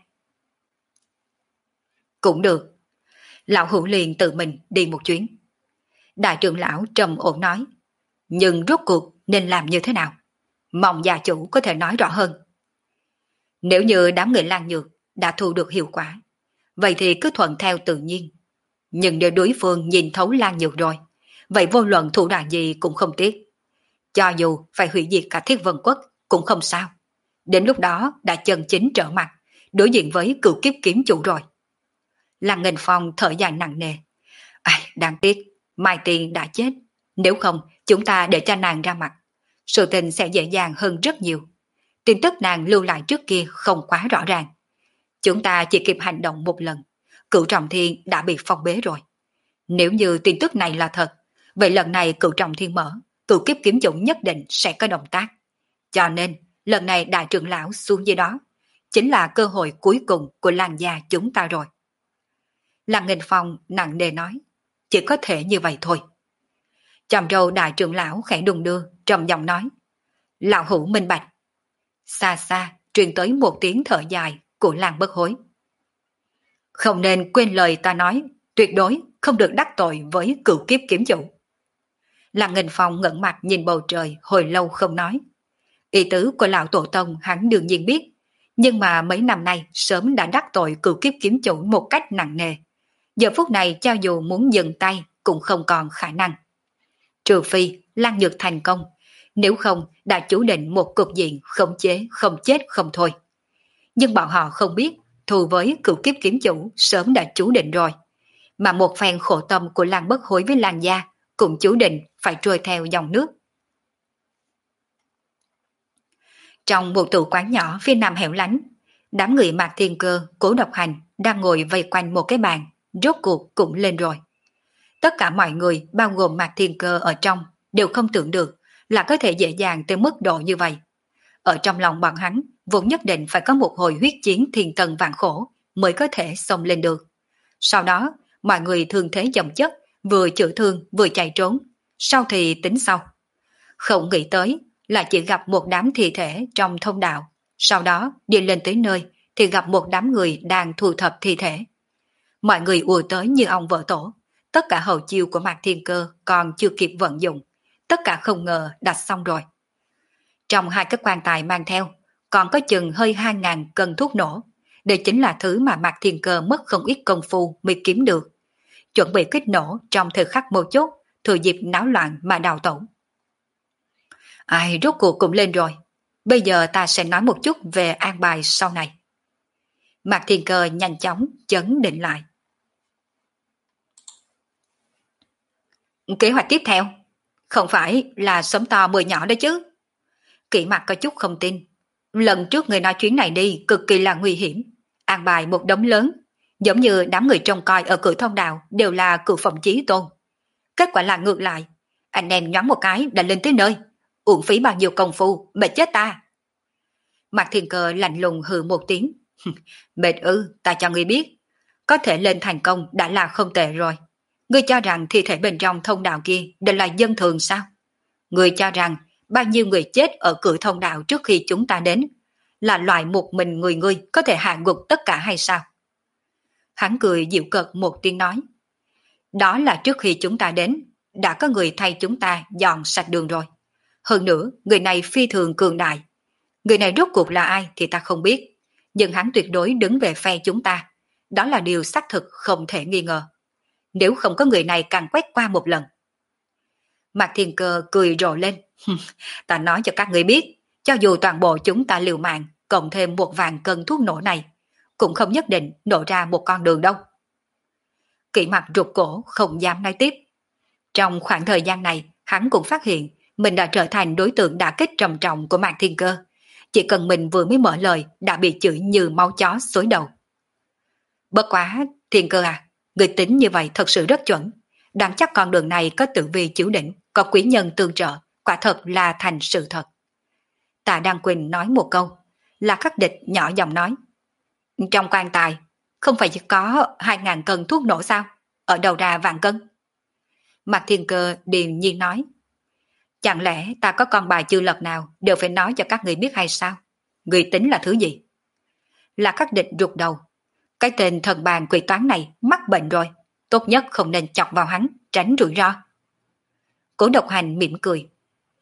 Cũng được. Lão Hữu liền tự mình đi một chuyến. Đại trưởng lão trầm ổn nói, nhưng rốt cuộc nên làm như thế nào? Mong gia chủ có thể nói rõ hơn. Nếu như đám người Lan Nhược đã thu được hiệu quả, vậy thì cứ thuận theo tự nhiên. Nhưng nếu đối phương nhìn thấu Lan Nhược rồi, vậy vô luận thủ đoạn gì cũng không tiếc. Cho dù phải hủy diệt cả Thiết Vân Quốc cũng không sao. Đến lúc đó đã chân chính trở mặt, đối diện với cựu kiếp kiếm chủ rồi. Lăng Nghênh Phong thở dài nặng nề. Ai, đáng tiếc, Mai Tiên đã chết. Nếu không, chúng ta để cho nàng ra mặt. Sự tình sẽ dễ dàng hơn rất nhiều. Tin tức nàng lưu lại trước kia không quá rõ ràng. Chúng ta chỉ kịp hành động một lần. Cửu Trọng Thiên đã bị phong bế rồi. Nếu như tin tức này là thật, vậy lần này Cửu Trọng Thiên mở, cửu kiếp kiếm chủ nhất định sẽ có động tác. Cho nên, lần này đại trưởng lão xuống dưới đó, chính là cơ hội cuối cùng của Lan gia chúng ta rồi. Lăng Nghênh Phong nặng nề nói, chỉ có thể như vậy thôi. Chòm râu đại trưởng lão khẽ đùng đưa, trầm giọng nói, lão hữu minh bạch. Xa xa truyền tới một tiếng thở dài của Lan Bất Hối. Không nên quên lời ta nói, tuyệt đối không được đắc tội với cửu kiếp kiếm chủ. Lăng Nghênh Phong ngẩng mặt nhìn bầu trời hồi lâu không nói. Ý tứ của lão tổ tông hắn đương nhiên biết, nhưng mà mấy năm nay sớm đã đắc tội cửu kiếp kiếm chủ một cách nặng nề. Giờ phút này cho dù muốn dừng tay cũng không còn khả năng. Trừ phi Lan Nhược thành công, nếu không đã chủ định một cục diện khống chế không chết không thôi. Nhưng bọn họ không biết thù với cửu kiếp kiếm chủ sớm đã chủ định rồi, mà một phen khổ tâm của Lan Bất Hối với Lan gia cũng chủ định phải trôi theo dòng nước. Trong một tủ quán nhỏ phía nam hẻo lánh, đám người Mạc Thiên Cơ, Cố Độc Hành đang ngồi vây quanh một cái bàn, rốt cuộc cũng lên rồi. Tất cả mọi người, bao gồm Mạc Thiên Cơ ở trong, đều không tưởng được là có thể dễ dàng tới mức độ như vậy. Ở trong lòng bọn hắn, vốn nhất định phải có một hồi huyết chiến thiên tần vạn khổ mới có thể xông lên được. Sau đó, mọi người thường thế chồng chất, vừa chữa thương vừa chạy trốn, sau thì tính sau. Không nghĩ tới là chỉ gặp một đám thi thể trong thông đạo, sau đó đi lên tới nơi thì gặp một đám người đang thu thập thi thể. Mọi người ùa tới như ong vỡ tổ, tất cả hậu chiêu của Mạc Thiên Cơ còn chưa kịp vận dụng, tất cả không ngờ đặt xong rồi. Trong hai cái quan tài mang theo, còn có chừng hơi hai ngàn cân thuốc nổ, đây chính là thứ mà Mạc Thiên Cơ mất không ít công phu mới kiếm được. Chuẩn bị kích nổ trong thời khắc một chút, thừa dịp náo loạn mà đào tẩu. Ai rốt cuộc cũng lên rồi, bây giờ ta sẽ nói một chút về an bài sau này. Mạc Thiên Cơ nhanh chóng chấn định lại. Kế hoạch tiếp theo, không phải là sớm to mười nhỏ đấy chứ. Kỷ Mặc có chút không tin. Lần trước người nói chuyến này đi cực kỳ là nguy hiểm, an bài một đống lớn, giống như đám người trông coi ở cửa thông đạo đều là cửu phẩm chí tôn. Kết quả là ngược lại, anh em nhoáng một cái đã lên tới nơi, uổng phí bao nhiêu công phu, mệt chết ta. Mạc Thiên Cơ lạnh lùng hừ một tiếng. Mệt ư, ta cho ngươi biết, có thể lên thành công đã là không tệ rồi. Ngươi cho rằng thi thể bên trong thông đạo kia đều là dân thường sao? Ngươi cho rằng bao nhiêu người chết ở cửa thông đạo trước khi chúng ta đến là loại một mình người ngươi có thể hạ gục tất cả hay sao? Hắn cười dịu cợt một tiếng nói. Đó là trước khi chúng ta đến, đã có người thay chúng ta dọn sạch đường rồi. Hơn nữa, người này phi thường cường đại. Người này rốt cuộc là ai thì ta không biết, nhưng hắn tuyệt đối đứng về phe chúng ta. Đó là điều xác thực không thể nghi ngờ. Nếu không có người này càng quét qua một lần. Mạc Thiên Cơ cười rộ lên. Ta nói cho các người biết, cho dù toàn bộ chúng ta liều mạng, cộng thêm một vạn cân thuốc nổ này, cũng không nhất định nổ ra một con đường đâu. Kỷ Mặc rụt cổ không dám nói tiếp. Trong khoảng thời gian này, hắn cũng phát hiện mình đã trở thành đối tượng đả kích trầm trọng của Mạc Thiên Cơ. Chỉ cần mình vừa mới mở lời đã bị chửi như máu chó xối đầu. Bất quá, Thiên Cơ à, người tính như vậy thật sự rất chuẩn. Đáng chắc con đường này có tử vi chiếu định, có quý nhân tương trợ, quả thật là thành sự thật. Tạ Đăng Quỳnh nói một câu, là Khắc Địch nhỏ giọng nói. Trong quan tài, không phải chỉ có hai ngàn cân thuốc nổ sao? Ở đâu ra vạn cân? Mạc Thiên Cơ điềm nhiên nói. Chẳng lẽ ta có con bài chưa lật nào đều phải nói cho các người biết hay sao? Người tính là thứ gì? Là Khắc Địch rụt đầu. Cái tên thần bàn quỷ toán này mắc bệnh rồi. Tốt nhất không nên chọc vào hắn, tránh rủi ro. Cố Độc Hành mỉm cười.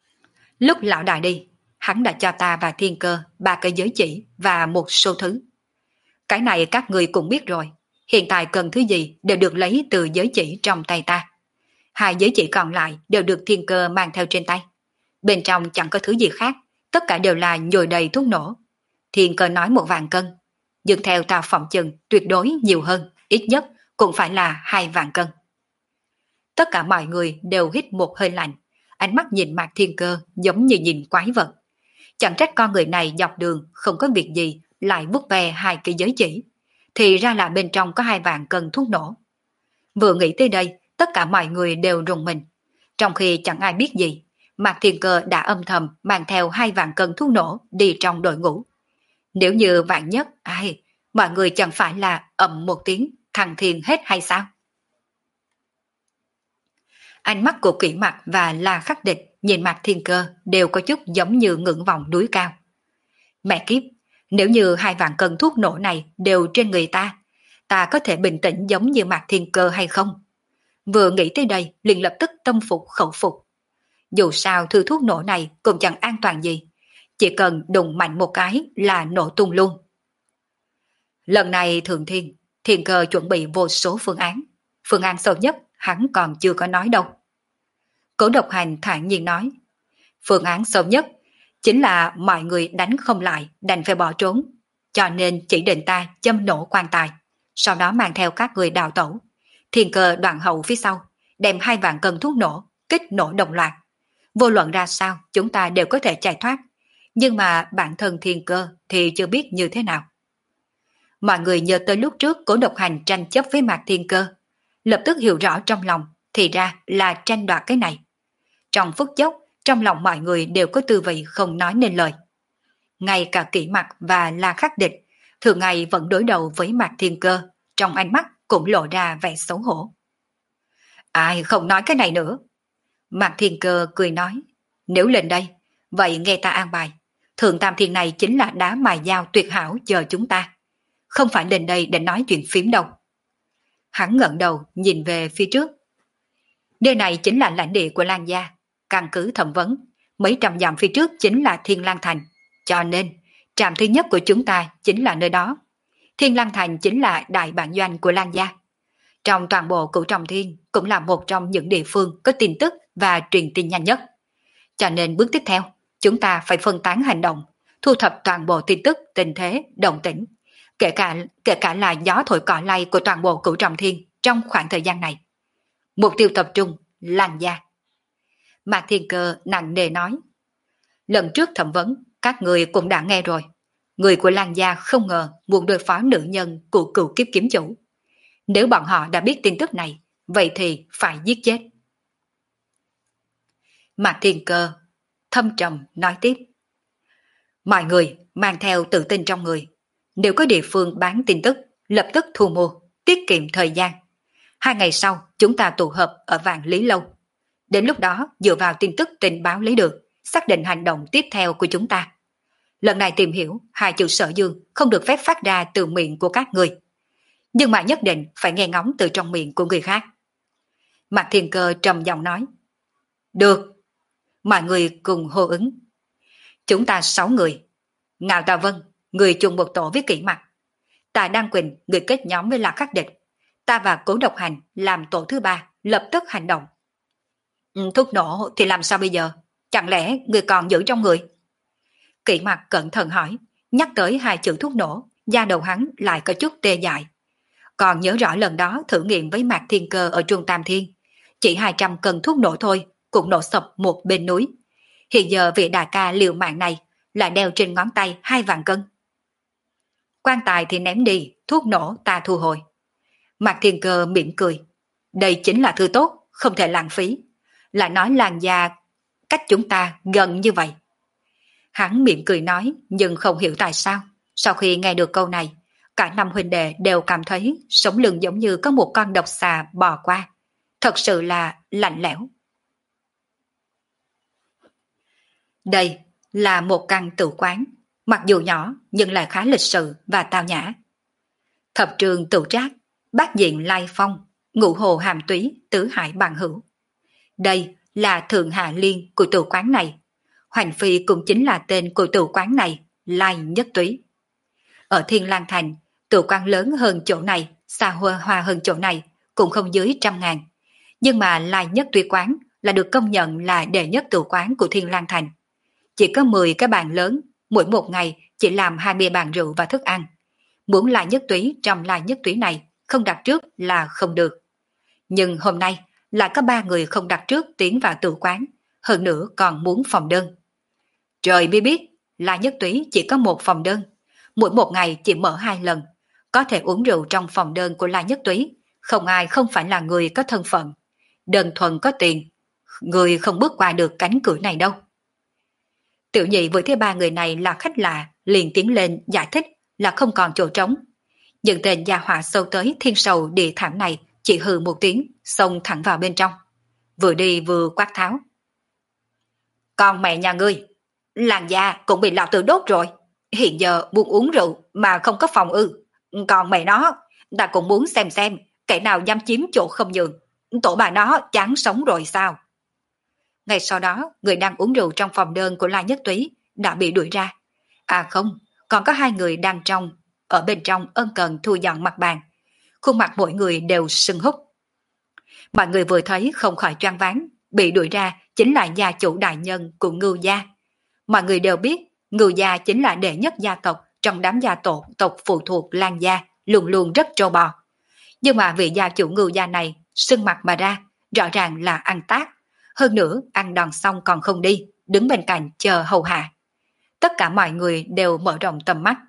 Lúc lão đại đi, hắn đã cho ta và Thiên Cơ ba cái giới chỉ và một số thứ. Cái này các người cũng biết rồi. Hiện tại cần thứ gì đều được lấy từ giới chỉ trong tay ta. Hai giới chỉ còn lại đều được Thiên Cơ mang theo trên tay. Bên trong chẳng có thứ gì khác, tất cả đều là nhồi đầy thuốc nổ. Thiên Cơ nói một vạn cân, nhưng theo ta phỏng chừng tuyệt đối nhiều hơn, ít nhất cũng phải là hai vạn cân. Tất cả mọi người đều hít một hơi lạnh, ánh mắt nhìn Mạc Thiên Cơ giống như nhìn quái vật. Chẳng trách con người này dọc đường không có việc gì lại vút về hai cái giới chỉ, thì ra là bên trong có hai vạn cân thuốc nổ. Vừa nghĩ tới đây, tất cả mọi người đều rùng mình. Trong khi chẳng ai biết gì, Mạc Thiên Cơ đã âm thầm mang theo hai vạn cân thuốc nổ đi trong đội ngũ. Nếu như vạn nhất, ai, mọi người chẳng phải là ầm một tiếng, thằng thiên hết hay sao? Ánh mắt của Kỷ Mặc và La Khắc Địch nhìn Mạc Thiên Cơ đều có chút giống như ngưỡng vọng núi cao. Mẹ kiếp, nếu như hai vạn cân thuốc nổ này đều trên người ta, ta có thể bình tĩnh giống như Mạc Thiên Cơ hay không? Vừa nghĩ tới đây liền lập tức tâm phục khẩu phục. Dù sao thứ thuốc nổ này cũng chẳng an toàn gì, chỉ cần đụng mạnh một cái là nổ tung luôn. Lần này Thượng Thiên, Thiên Cơ chuẩn bị vô số phương án. Phương án sâu nhất hắn còn chưa có nói đâu. Cố Độc Hành thản nhiên nói, phương án sâu nhất chính là mọi người đánh không lại, đành phải bỏ trốn, cho nên chỉ định ta châm nổ quan tài, sau đó mang theo các người đào tẩu. Thiên Cơ đoạn hậu phía sau, đem hai vạn cân thuốc nổ, kích nổ đồng loạt. Vô luận ra sao, chúng ta đều có thể chạy thoát, nhưng mà bản thân Thiên Cơ thì chưa biết như thế nào. Mọi người nhớ tới lúc trước Cố Độc Hành tranh chấp với Mạc Thiên Cơ, lập tức hiểu rõ trong lòng, thì ra là tranh đoạt cái này. Trong phút chốc, trong lòng mọi người đều có tư vị không nói nên lời. Ngay cả Kỷ Mặc và La Khắc Địch, thường ngày vẫn đối đầu với Mạc Thiên Cơ, trong ánh mắt cũng lộ ra vẻ xấu hổ. Ai không nói cái này nữa. Mạc Thiên Cơ cười nói, nếu lên đây, vậy nghe ta an bài. Thượng Tam Thiên này chính là đá mài dao tuyệt hảo chờ chúng ta. Không phải lên đây để nói chuyện phím đâu. Hắn ngẩng đầu nhìn về phía trước. Nơi này chính là lãnh địa của Lan gia. Căn cứ thẩm vấn, mấy trăm dặm phía trước chính là Thiên Lang Thành. Cho nên, trạm thứ nhất của chúng ta chính là nơi đó. Thiên Lang Thành chính là đại bản doanh của Lan gia. Trong toàn bộ Cửu Trọng Thiên cũng là một trong những địa phương có tin tức và truyền tin nhanh nhất. Cho nên bước tiếp theo, chúng ta phải phân tán hành động, thu thập toàn bộ tin tức, tình thế, động tĩnh, kể cả kể cả là gió thổi cỏ lay của toàn bộ Cửu Trọng Thiên trong khoảng thời gian này. Mục tiêu tập trung, Lan gia. Mạc Thiên Cơ nặng nề nói. Lần trước thẩm vấn, các người cũng đã nghe rồi. Người của Lan gia không ngờ muốn đối phó nữ nhân của Cửu Kiếp Kiếm Chủ. Nếu bọn họ đã biết tin tức này, vậy thì phải giết chết. Mạc Thiên Cơ thâm trầm nói tiếp. Mọi người mang theo tự tin trong người. Nếu có địa phương bán tin tức, lập tức thu mua, tiết kiệm thời gian. Hai ngày sau, chúng ta tụ hợp ở Vạn Lý Lâu. Đến lúc đó, dựa vào tin tức tình báo lấy được, xác định hành động tiếp theo của chúng ta. Lần này tìm hiểu, hai chữ Sở Dương không được phép phát ra từ miệng của các người. nhưng mà nhất định phải nghe ngóng từ trong miệng của người khác. Mạc Thiên Cơ trầm giọng nói. Được. Mọi người cùng hô ứng. Chúng ta sáu người. Ngạo Tà Vân, người chung một tổ với Kỷ Mặc. Tạ Đăng Quỳnh, người kết nhóm với Lạc Khắc Địch. Ta và Cố Độc Hành làm tổ thứ ba, lập tức hành động. Ừ, thuốc nổ thì làm sao bây giờ? Chẳng lẽ người còn giữ trong người? Kỷ Mặc cẩn thận hỏi, nhắc tới hai chữ thuốc nổ, da đầu hắn lại có chút tê dại. Còn nhớ rõ lần đó thử nghiệm với Mạc Thiên Cơ ở Trung Tam Thiên, chỉ hai trăm cân thuốc nổ thôi, cũng nổ sập một bên núi. Hiện giờ vị đại ca liều mạng này lại đeo trên ngón tay hai vạn cân. Quan tài thì ném đi, thuốc nổ ta thu hồi. Mạc Thiên Cơ mỉm cười. Đây chính là thứ tốt, không thể lãng phí. Lại nói làn da cách chúng ta gần như vậy. Hắn mỉm cười nói, nhưng không hiểu tại sao. Sau khi nghe được câu này, cả năm huynh đệ đều cảm thấy sống lưng giống như có một con độc xà bò qua. Thật sự là lạnh lẽo. Đây là một căn tử quán, mặc dù nhỏ nhưng lại khá lịch sự và tao nhã. Thập trường Tự Trác, Bát Diện Lai Phong, Ngũ Hồ Hàm Túy, Tứ Hải Bằng Hữu. Đây là thượng hạ liên của tử quán này. Hoành Phi cũng chính là tên của tử quán này, Lai Nhất Túy. Ở Thiên Lang Thành, tử quán lớn hơn chỗ này, xa hoa hoa hơn chỗ này, cũng không dưới trăm ngàn. Nhưng mà Lai Nhất Túy quán là được công nhận là đệ nhất tử quán của Thiên Lang Thành. Chỉ có mười cái bàn lớn, mỗi một ngày chỉ làm hai mươi bàn rượu và thức ăn. Muốn Lai Nhất Túy trong Lai Nhất Túy này không đặt trước là không được. Nhưng hôm nay lại có ba người không đặt trước tiến vào tử quán, hơn nữa còn muốn phòng đơn. Trời mới biết, Lai Nhất Túy chỉ có một phòng đơn, mỗi một ngày chỉ mở hai lần, có thể uống rượu trong phòng đơn của Lai Nhất Túy, không ai không phải là người có thân phận, đơn thuần có tiền, người không bước qua được cánh cửa này đâu. Tiểu Nhị với thấy ba người này là khách lạ, liền tiến lên giải thích là không còn chỗ trống. Nhưng tên gia họa sâu tới thiên sầu địa thảm này chỉ hừ một tiếng, xông thẳng vào bên trong. Vừa đi vừa quát tháo. Con mẹ nhà ngươi, làn da cũng bị lão tử đốt rồi. Hiện giờ muốn uống rượu mà không có phòng ư. Còn mẹ nó, ta cũng muốn xem xem kẻ nào dám chiếm chỗ không nhường. Tổ bà nó chán sống rồi sao? Ngay sau đó, người đang uống rượu trong phòng đơn của Lai Nhất Túy đã bị đuổi ra. À không, còn có hai người đang trong, ở bên trong ân cần thu dọn mặt bàn. Khuôn mặt mỗi người đều sưng húp. Mọi người vừa thấy không khỏi choáng váng, bị đuổi ra chính là gia chủ đại nhân của Ngưu gia. Mọi người đều biết Ngưu gia chính là đệ nhất gia tộc trong đám gia tổ tộc phụ thuộc Lan gia, luôn luôn rất trâu bò. Nhưng mà vị gia chủ Ngưu gia này sưng mặt mà ra, rõ ràng là ăn tát. Hơn nữa, ăn đòn xong còn không đi, đứng bên cạnh chờ hầu hạ. Tất cả mọi người đều mở rộng tầm mắt.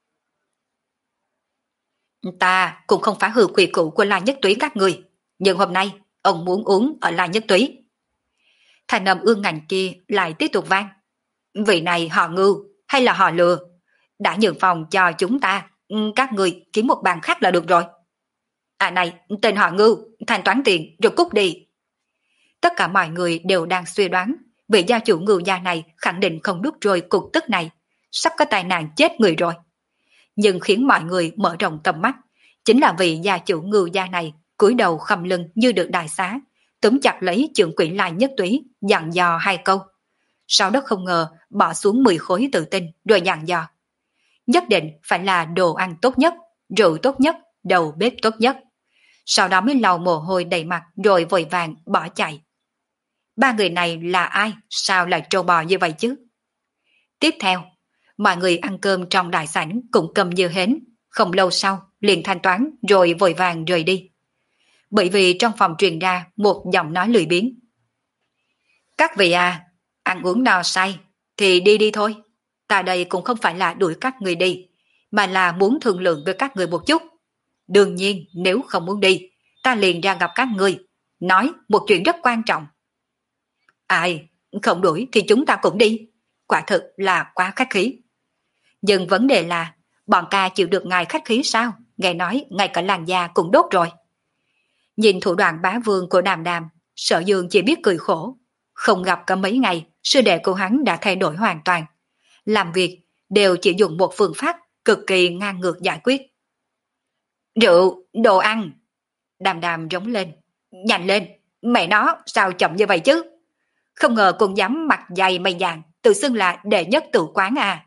Ta cũng không phá hư quy củ của Lai Nhất Túy các người, nhưng hôm nay ông muốn uống ở Lai Nhất Túy. Thành âm ương ngạnh kia lại tiếp tục vang. Vị này họ Ngưu hay là họ Lừa? Đã nhường phòng cho chúng ta, các người kiếm một bàn khác là được rồi. À này, tên họ Ngưu, thanh toán tiền rồi cút đi. Tất cả mọi người đều đang suy đoán vị gia chủ Ngưu gia này khẳng định không đút rồi cục tức này, sắp có tai nạn chết người rồi. Nhưng khiến mọi người mở rộng tầm mắt chính là vị gia chủ Ngưu gia này cúi đầu khom lưng như được đại xá, túm chặt lấy trưởng quỹ Lai Nhất Túy, dặn dò hai câu. Sau đó không ngờ bỏ xuống mười khối tự tin rồi dặn dò. Nhất định phải là đồ ăn tốt nhất, rượu tốt nhất, đầu bếp tốt nhất. Sau đó mới lau mồ hôi đầy mặt rồi vội vàng bỏ chạy. Ba người này là ai? Sao lại trâu bò như vậy chứ? Tiếp theo, mọi người ăn cơm trong đại sảnh cũng cầm như hến, không lâu sau liền thanh toán rồi vội vàng rời đi. Bởi vì trong phòng truyền ra một giọng nói lười biếng. Các vị à, ăn uống no say thì đi đi thôi. Ta đây cũng không phải là đuổi các người đi, mà là muốn thương lượng với các người một chút. Đương nhiên nếu không muốn đi, ta liền ra gặp các người, nói một chuyện rất quan trọng. Ai, không đuổi thì chúng ta cũng đi. Quả thực là quá khách khí. Nhưng vấn đề là, bọn ca chịu được ngài khách khí sao? Nghe nói ngay cả làn da cũng đốt rồi. Nhìn thủ đoạn bá vương của Đàm Đàm, Sở Dương chỉ biết cười khổ. Không gặp có mấy ngày, sư đệ của hắn đã thay đổi hoàn toàn. Làm việc đều chỉ dùng một phương pháp cực kỳ ngang ngược giải quyết. Rượu, đồ ăn. Đàm đàm rống lên. Nhanh lên, mẹ nó sao chậm như vậy chứ? Không ngờ con dám mặt dày mày dạn, tự xưng là đệ nhất tự quán à.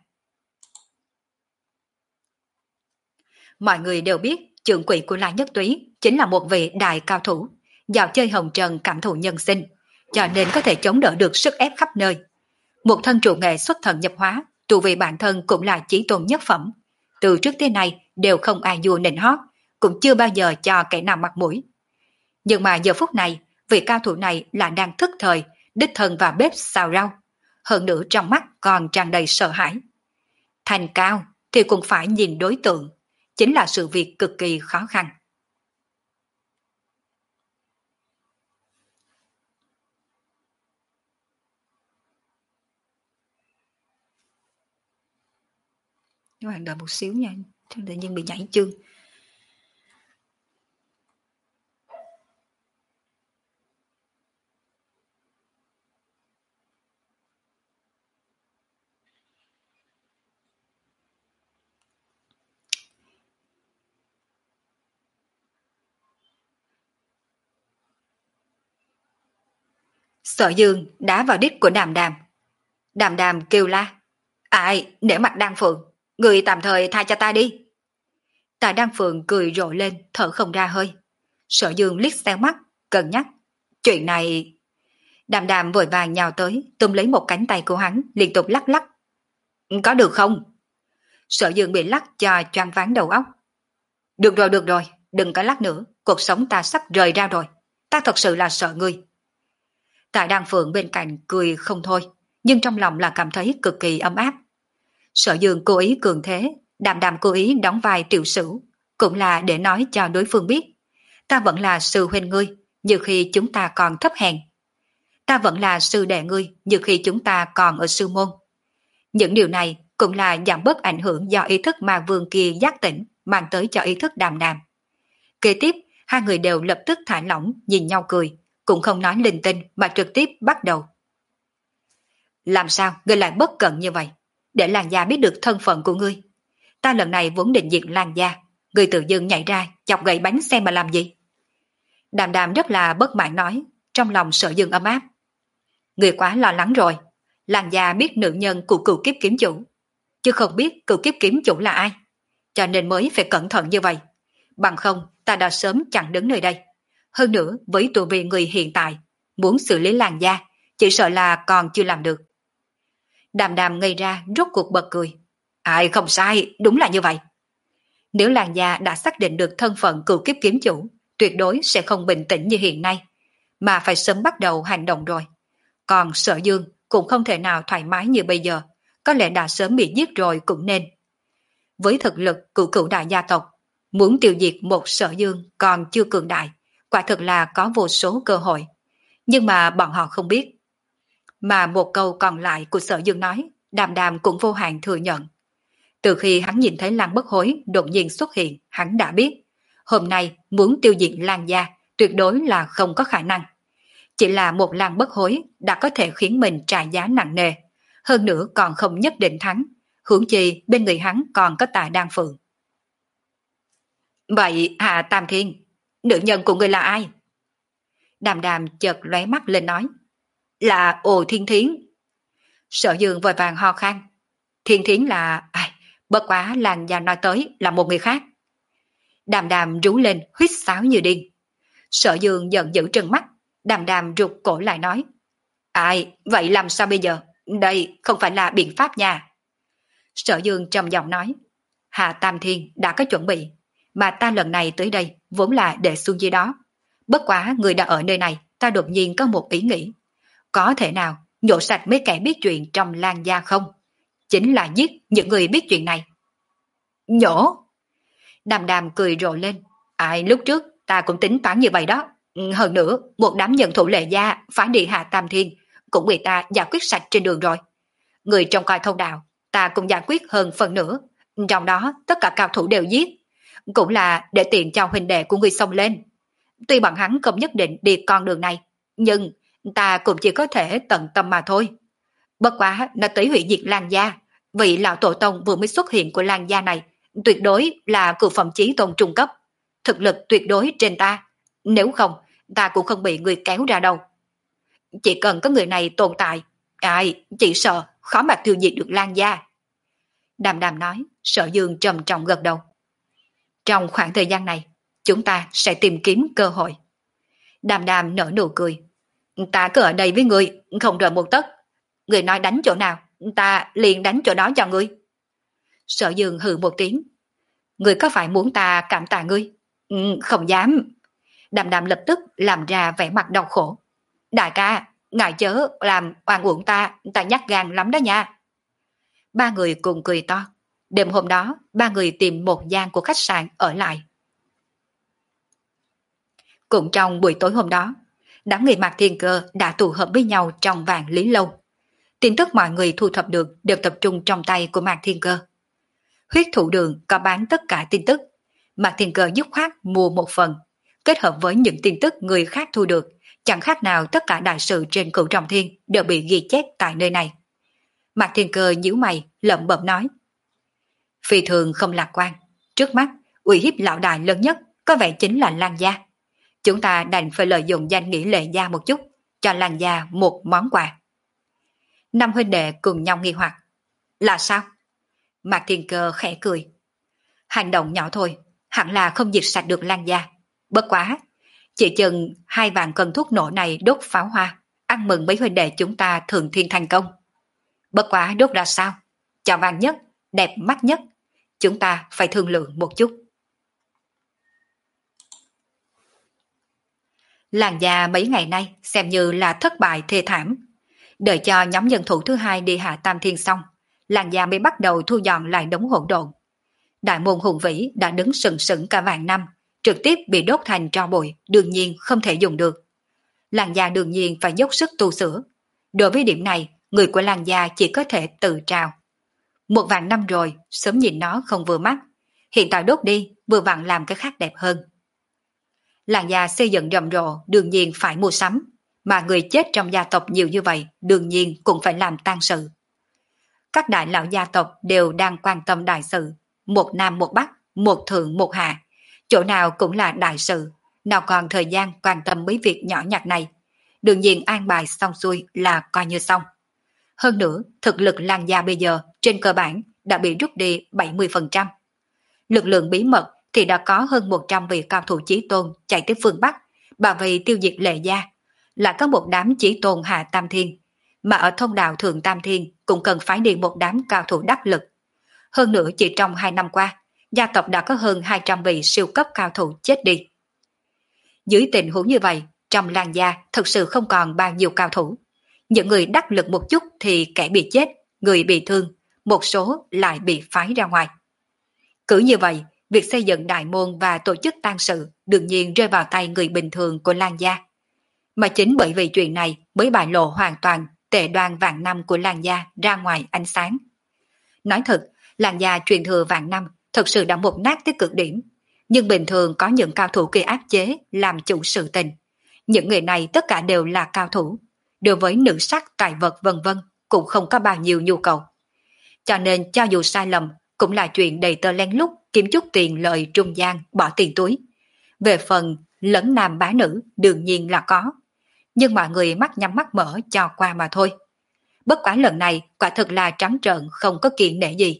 Mọi người đều biết trưởng quỹ của La Nhất Túy chính là một vị đại cao thủ, dạo chơi hồng trần cảm thụ nhân sinh, cho nên có thể chống đỡ được sức ép khắp nơi. Một thân trụ nghệ xuất thần nhập hóa, tu vì bản thân cũng là chí tôn nhất phẩm. Từ trước tới nay đều không ai vua nịnh hót, cũng chưa bao giờ cho kẻ nào mặt mũi. Nhưng mà giờ phút này, vị cao thủ này là đang thức thời, đích thân vào bếp xào rau. Hơn nữa trong mắt còn tràn đầy sợ hãi. Thành cao thì cũng phải nhìn đối tượng, chính là sự việc cực kỳ khó khăn. Các bạn đợi một xíu nha, tự nhiên bị nhảy chương. Sở Dương đá vào đít của Đàm Đàm. Đàm Đàm kêu la. Ai, để mặt Đan Phượng, người tạm thời tha cho ta đi. Tạ Đan Phượng cười rộ lên, thở không ra hơi. Sở Dương liếc xéo mắt, cân nhắc. Chuyện này... Đàm Đàm vội vàng nhào tới, túm lấy một cánh tay của hắn, liên tục lắc lắc. Có được không? Sở Dương bị lắc cho choáng váng đầu óc. Được rồi, được rồi, đừng có lắc nữa, cuộc sống ta sắp rời ra rồi. Ta thật sự là sợ ngươi. Tạ Đan Phượng bên cạnh cười không thôi, nhưng trong lòng là cảm thấy cực kỳ ấm áp. Sở Dương cố ý cường thế, Đàm Đàm cố ý đóng vai tiểu sửu, cũng là để nói cho đối phương biết. Ta vẫn là sư huynh ngươi, như khi chúng ta còn thấp hèn. Ta vẫn là sư đệ ngươi, như khi chúng ta còn ở sư môn. Những điều này cũng là giảm bớt ảnh hưởng do ý thức mà vương kia giác tỉnh mang tới cho ý thức Đàm Đàm. Kế tiếp, hai người đều lập tức thả lỏng, nhìn nhau cười, cũng không nói linh tinh mà trực tiếp bắt đầu. Làm sao ngươi lại bất cẩn như vậy? Để làng gia biết được thân phận của ngươi. Ta lần này vốn định diệt làng gia, ngươi tự dưng nhảy ra chọc gậy bánh xe mà làm gì? Đàm Đàm rất là bất mãn nói, trong lòng Sở Dương ấm áp. Ngươi quá lo lắng rồi, làng gia biết nữ nhân của cựu kiếp kiếm chủ, chứ không biết cựu kiếp kiếm chủ là ai, cho nên mới phải cẩn thận như vậy. Bằng không ta đã sớm chặn đứng nơi đây. Hơn nữa với tù vị người hiện tại, muốn xử lý làng gia, chỉ sợ là còn chưa làm được. Đàm Đàm ngây ra rốt cuộc bật cười. Ai không sai, đúng là như vậy. Nếu làng gia đã xác định được thân phận cựu kiếp kiếm chủ, tuyệt đối sẽ không bình tĩnh như hiện nay, mà phải sớm bắt đầu hành động rồi. Còn Sở Dương cũng không thể nào thoải mái như bây giờ, có lẽ đã sớm bị giết rồi cũng nên. Với thực lực của cựu đại gia tộc, muốn tiêu diệt một Sở Dương còn chưa cường đại, quả thực là có vô số cơ hội. Nhưng mà bọn họ không biết. Mà một câu còn lại của Sở Dương nói, Đàm Đàm cũng vô hạn thừa nhận. Từ khi hắn nhìn thấy Lan Bất Hối đột nhiên xuất hiện, hắn đã biết, hôm nay muốn tiêu diệt Lan gia tuyệt đối là không có khả năng. Chỉ là một Lan Bất Hối đã có thể khiến mình trả giá nặng nề, hơn nữa còn không nhất định thắng, huống chi bên người hắn còn có Tạ Đan Phượng. Vậy Hạ Tam Thiên, nữ nhân của người là ai? Đàm Đàm chợt lóe mắt lên nói. Là Ồ Thiên Thiến. Sở Dương vội vàng ho khan. Thiên Thiến là... Ai, bất quá làng gia nói tới là một người khác. Đàm Đàm rú lên huýt sáo như điên. Sở Dương giận dữ trừng mắt. Đàm Đàm rụt cổ lại nói. Ai, vậy làm sao bây giờ? Đây không phải là biện pháp nha. Sở Dương trầm giọng nói. Hạ Tam Thiên đã có chuẩn bị, mà ta lần này tới đây vốn là để xuống dưới đó. Bất quá người đã ở nơi này, ta đột nhiên có một ý nghĩ. Có thể nào nhổ sạch mấy kẻ biết chuyện trong Lan gia không? Chính là giết những người biết chuyện này. Nhổ? Đàm Đàm cười rộ lên. Ai, lúc trước ta cũng tính toán như vậy đó. Hơn nữa, một đám nhân thủ lệ gia phá đi Hạ Tam Thiên cũng bị ta giải quyết sạch trên đường rồi. Người trong coi thông đạo ta cũng giải quyết hơn phần nữa. Trong đó tất cả cao thủ đều giết. Cũng là để tiện cho huynh đệ của người xông lên. Tuy bọn hắn không nhất định đi con đường này, nhưng ta cũng chỉ có thể tận tâm mà thôi. Bất quá nó tới hủy diệt Lan gia, vị lão tổ tông vừa mới xuất hiện của Lan gia này tuyệt đối là cựu phẩm chí tôn trung cấp, thực lực tuyệt đối trên ta. Nếu không, ta cũng không bị người kéo ra đâu. Chỉ cần có người này tồn tại, ai, chỉ sợ khó mà tiêu diệt được Lan gia. Đàm Đàm nói, Sở Dương trầm trọng gật đầu. Trong khoảng thời gian này, chúng ta sẽ tìm kiếm cơ hội. Đàm Đàm nở nụ cười. Ta cứ ở đây với người, không rời một tấc. Người nói đánh chỗ nào, ta liền đánh chỗ đó cho ngươi. Sở Dương hừ một tiếng. Ngươi có phải muốn ta cảm tạ ngươi? Ừ, không dám. Đàm Đàm lập tức làm ra vẻ mặt đau khổ. Đại ca, ngài chớ làm oan uổng ta, ta nhát gan lắm đó nha. Ba người cùng cười to. Đêm hôm đó, ba người tìm một gian của khách sạn ở lại. Cũng trong buổi tối hôm đó, đám người Mạc Thiên Cơ đã tụ hợp với nhau trong Vạn Lý Lâu. Tin tức mọi người thu thập được đều tập trung trong tay của Mạc Thiên Cơ. Huyết Thụ Đường có bán tất cả tin tức. Mạc Thiên Cơ dứt khoát mua một phần, kết hợp với những tin tức người khác thu được, chẳng khác nào tất cả đại sự trên Cửu Trọng Thiên đều bị ghi chép tại nơi này. Mạc Thiên Cơ nhíu mày, lẩm bẩm nói. Phi thường không lạc quan. Trước mắt, uy hiếp lão đại lớn nhất có vẻ chính là Lan gia. Chúng ta đành phải lợi dụng danh nghĩa Lệ gia một chút, cho Lan gia một món quà. Năm huynh đệ cùng nhau nghi hoặc. Là sao? Mạc Thiên Cơ khẽ cười. Hành động nhỏ thôi, hẳn là không diệt sạch được Lan gia. Bất quá, chỉ chừng hai vạn cân thuốc nổ này đốt pháo hoa, ăn mừng mấy huynh đệ chúng ta thường thiên thành công. Bất quá đốt ra sao? Chào vàng nhất, đẹp mắt nhất. Chúng ta phải thương lượng một chút. Lan gia mấy ngày nay xem như là thất bại thê thảm. Đợi cho nhóm nhân thủ thứ hai đi hạ Tam Thiên xong, Lan gia mới bắt đầu thu dọn lại đống hỗn độn. Đại môn hùng vĩ đã đứng sừng sững cả vạn năm, trực tiếp bị đốt thành tro bụi, đương nhiên không thể dùng được. Lan gia đương nhiên phải dốc sức tu sửa. Đối với điểm này, người của Lan gia chỉ có thể tự trao. Một vạn năm rồi, sớm nhìn nó không vừa mắt. Hiện tại đốt đi, vừa vặn làm cái khác đẹp hơn. Lan gia xây dựng rầm rộ, đương nhiên phải mua sắm. Mà người chết trong gia tộc nhiều như vậy, đương nhiên cũng phải làm tang sự. Các đại lão gia tộc đều đang quan tâm đại sự. Một nam một bắc, một thượng một hạ. Chỗ nào cũng là đại sự. Nào còn thời gian quan tâm mấy việc nhỏ nhặt này. Đương nhiên an bài xong xuôi là coi như xong. Hơn nữa, thực lực Lan gia bây giờ trên cơ bản đã bị rút đi bảy mươi phần trăm. Lực lượng bí mật thì đã có hơn một trăm vị cao thủ chí tôn chạy tới phương Bắc, bảo vệ tiêu diệt Lệ gia. Lại có một đám chí tôn hạ Tam Thiên, mà ở thông đạo Thượng Tam Thiên cũng cần phái đi một đám cao thủ đắc lực. Hơn nữa chỉ trong hai năm qua, gia tộc đã có hơn hai trăm vị siêu cấp cao thủ chết đi. Dưới tình huống như vậy, trong Lan gia thực sự không còn bao nhiêu cao thủ. Những người đắc lực một chút thì kẻ bị chết, người bị thương, một số lại bị phái ra ngoài. Cứ như vậy, việc xây dựng đại môn và tổ chức tang sự đương nhiên rơi vào tay người bình thường của Lan gia. Mà chính bởi vì chuyện này mới bại lộ hoàn toàn tệ đoan vạn năm của Lan gia ra ngoài ánh sáng. Nói thật, Lan gia truyền thừa vạn năm thật sự đã một nát tới cực điểm, nhưng bình thường có những cao thủ kia áp chế làm chủ sự tình. Những người này tất cả đều là cao thủ, đối với nữ sắc tài vật vân vân cũng không có bao nhiêu nhu cầu. Cho nên cho dù sai lầm cũng là chuyện đầy tơ lén lút kiếm chút tiền lợi trung gian bỏ tiền túi. Về phần lấn nam bá nữ đương nhiên là có, nhưng mọi người mắt nhắm mắt mở cho qua mà thôi. Bất quá lần này quả thực là trắng trợn không có kiêng nể gì.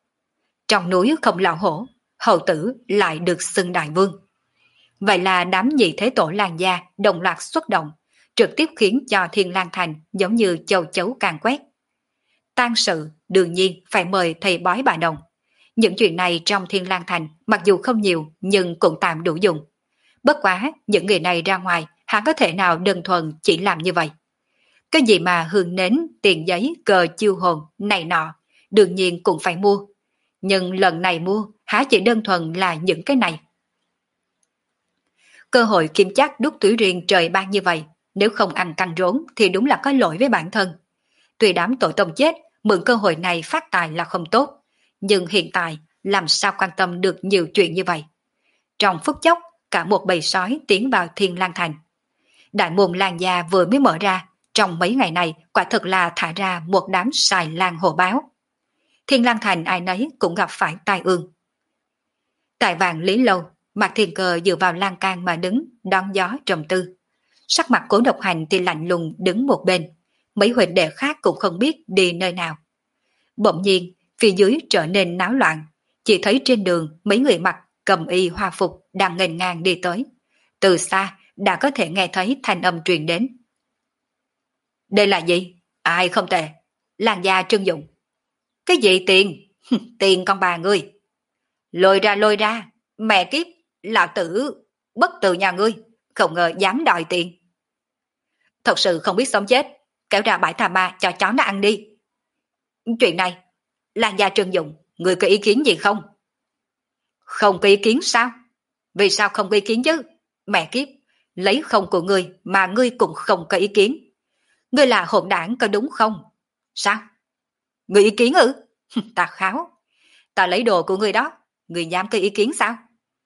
Trong núi không lão hổ, hầu tử lại được xưng đại vương. Vậy là đám nhị thế tổ Lan gia đồng loạt xuất động, trực tiếp khiến cho Thiên Lang Thành giống như châu chấu càng quét. Tang sự đương nhiên phải mời thầy bói bà đồng. Những chuyện này trong Thiên Lang Thành mặc dù không nhiều nhưng cũng tạm đủ dùng. Bất quá những người này ra ngoài hẳn có thể nào đơn thuần chỉ làm như vậy. Cái gì mà hương nến, tiền giấy, cờ chiêu hồn, này nọ, đương nhiên cũng phải mua. Nhưng lần này mua há chỉ đơn thuần là những cái này. Cơ hội kiếm chắc đúc túi riêng trời ban như vậy, nếu không ăn căng rốn thì đúng là có lỗi với bản thân. Tuy đám tội tông chết, mượn cơ hội này phát tài là không tốt, nhưng hiện tại làm sao quan tâm được nhiều chuyện như vậy. Trong phút chốc, cả một bầy sói tiến vào Thiên Lang Thành. Đại môn Lan gia vừa mới mở ra, trong mấy ngày này quả thực là thả ra một đám xài lang hổ báo. Thiên Lang Thành ai nấy cũng gặp phải tai ương. Tại Vạn Lý Lâu, Mạc Thiên Cơ dựa vào lan can mà đứng, đón gió trầm tư. Sắc mặt Cố Độc Hành thì lạnh lùng đứng một bên, mấy huynh đệ khác cũng không biết đi nơi nào. Bỗng nhiên, phía dưới trở nên náo loạn, chỉ thấy trên đường mấy người mặc cầm y hoa phục đang nghênh ngang đi tới. Từ xa đã có thể nghe thấy thanh âm truyền đến. Đây là gì? Ai không tệ? Làn da Trương Dụng. Cái gì tiền? Tiền con bà ngươi. Lôi ra lôi ra, mẹ kiếp, lão tử bất từ nhà ngươi, không ngờ dám đòi tiền. Thật sự không biết sống chết, kéo ra bãi tà ma cho chó nó ăn đi. Chuyện này, Lan gia Trương Dụng, ngươi có ý kiến gì không? Không có ý kiến sao? Vì sao không có ý kiến chứ? Mẹ kiếp, lấy không của ngươi mà ngươi cũng không có ý kiến. Ngươi là hỗn đảng có đúng không? Sao? Ngươi ý kiến ư? Ta kháo. Ta lấy đồ của ngươi đó, ngươi dám có ý kiến sao?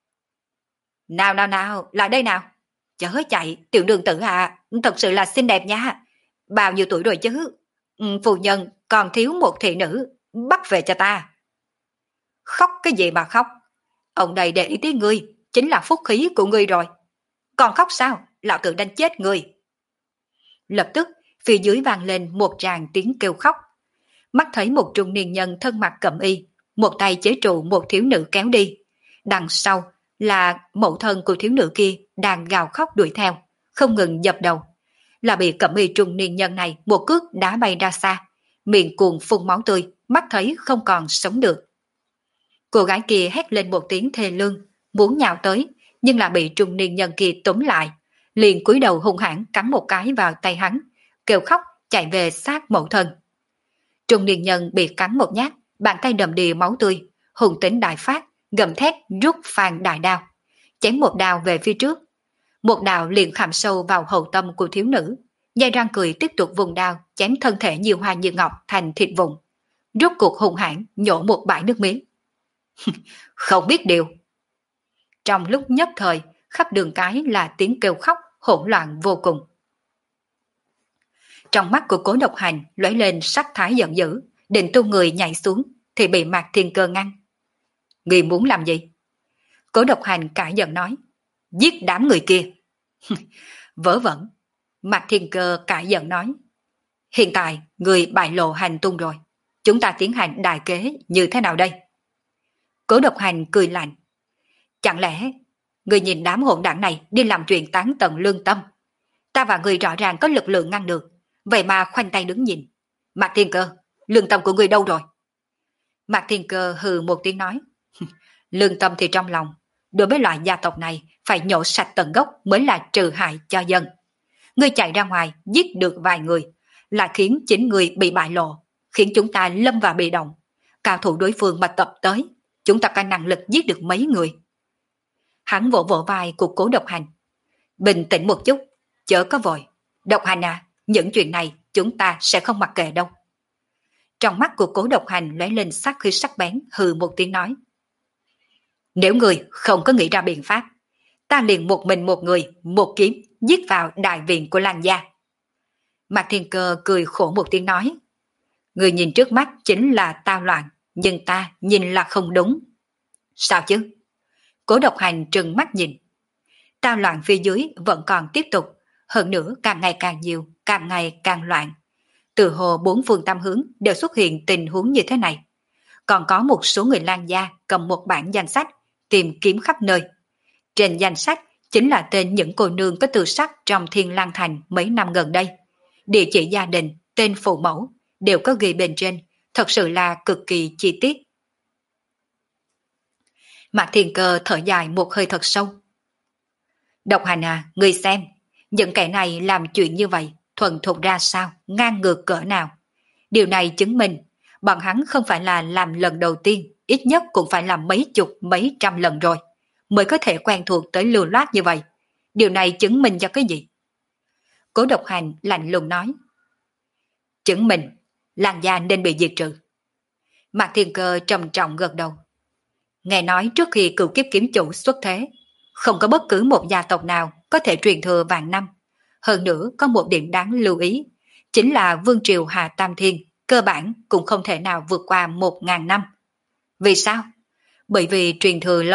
Nào nào nào, lại đây nào. Chớ chạy, tiểu đường tử à, thật sự là xinh đẹp nha. Bao nhiêu tuổi rồi chứ? Phu nhân còn thiếu một thị nữ, bắt về cho ta. Khóc cái gì mà khóc? Ông đây để ý tới ngươi, chính là phúc khí của ngươi rồi. Còn khóc sao? Lão tử đánh chết ngươi. Lập tức, phía dưới vang lên một tràng tiếng kêu khóc. Mắt thấy một trung niên nhân thân mặc cẩm y, một tay chế trụ một thiếu nữ kéo đi. Đằng sau là mẫu thân của thiếu nữ kia đang gào khóc đuổi theo, không ngừng dập đầu. Là bị cẩm y trung niên nhân này một cước đá bay ra xa, miệng cuồng phun máu tươi, mắt thấy không còn sống được. Cô gái kia hét lên một tiếng thê lương, muốn nhào tới, nhưng là bị trung niên nhân kia túm lại, liền cúi đầu hung hãn cắn một cái vào tay hắn, kêu khóc chạy về sát mẫu thân. Trung niên nhân bị cắn một nhát, bàn tay đầm đìa máu tươi, hùng tính đại phát, gầm thét rút phàn đại đao, chém một đao về phía trước. Một đao liền khảm sâu vào hậu tâm của thiếu nữ, dây răng cười tiếp tục vùng đao chém thân thể như hoa như ngọc thành thịt vụn. Rút cuộc hung hãn nhổ một bãi nước miếng. Không biết điều. Trong lúc nhất thời, khắp đường cái là tiếng kêu khóc hỗn loạn vô cùng. Trong mắt của Cố Độc Hành lóe lên sắc thái giận dữ, định tung người nhảy xuống thì bị Mạc Thiên Cơ ngăn. Ngươi muốn làm gì? Cố Độc Hành cả giận nói. Giết đám người kia. Vớ vẩn. Mạc Thiên Cơ cả giận nói. Hiện tại người bại lộ hành tung rồi, chúng ta tiến hành đại kế như thế nào đây? Cố Độc Hành cười lạnh. Chẳng lẽ người nhìn đám hỗn đảng này đi làm chuyện tán tận lương tâm? Ta và người rõ ràng có lực lượng ngăn được, vậy mà khoanh tay đứng nhìn. Mạc Thiên Cơ, lương tâm của người đâu rồi? Mạc Thiên Cơ hừ một tiếng nói. Lương tâm thì trong lòng, đối với loại gia tộc này phải nhổ sạch tận gốc mới là trừ hại cho dân. Ngươi chạy ra ngoài giết được vài người là khiến chính người bị bại lộ, khiến chúng ta lâm vào bị động. Cao thủ đối phương mà tập tới, chúng ta có năng lực giết được mấy người. Hắn vỗ vỗ vai của Cố Độc Hành. Bình tĩnh một chút, chớ có vội. Độc Hành à, những chuyện này chúng ta sẽ không mặc kệ đâu. Trong mắt của Cố Độc Hành lóe lên sắc khí sắc bén, hừ một tiếng nói. Nếu người không có nghĩ ra biện pháp, ta liền một mình một người, một kiếm giết vào đại viện của Lan gia. Mạc Thiên Cơ cười khổ một tiếng nói. Người nhìn trước mắt chính là tao loạn, nhưng ta nhìn là không đúng. Sao chứ? Cố Độc Hành trừng mắt nhìn. Tao loạn phía dưới vẫn còn tiếp tục, hơn nữa càng ngày càng nhiều, càng ngày càng loạn. Từ hồ bốn phương tam hướng đều xuất hiện tình huống như thế này. Còn có một số người Lan gia cầm một bản danh sách tìm kiếm khắp nơi. Trên danh sách chính là tên những cô nương có tư sắc trong Thiên Lang Thành mấy năm gần đây. Địa chỉ gia đình, tên phụ mẫu đều có ghi bên trên, thật sự là cực kỳ chi tiết. Mạc Thiên Cơ thở dài một hơi thật sâu. Độc Hành à, ngươi xem, những kẻ này làm chuyện như vậy, thuần thục ra sao, ngang ngược cỡ nào. Điều này chứng minh, bọn hắn không phải là làm lần đầu tiên, ít nhất cũng phải làm mấy chục, mấy trăm lần rồi, mới có thể quen thuộc tới lưu loát như vậy. Điều này chứng minh cho cái gì? Cố Độc Hành lạnh lùng nói. Chứng minh, Lan gia nên bị diệt trừ. Mạc Thiên Cơ trầm trọng gật đầu. Nghe nói trước khi cựu kiếp kiếm chủ xuất thế, không có bất cứ một gia tộc nào có thể truyền thừa vạn năm. Hơn nữa có một điểm đáng lưu ý, chính là Vương Triều Hà Tam Thiên, cơ bản cũng không thể nào vượt qua một ngàn năm. Vì sao? Bởi vì truyền thừa lâu,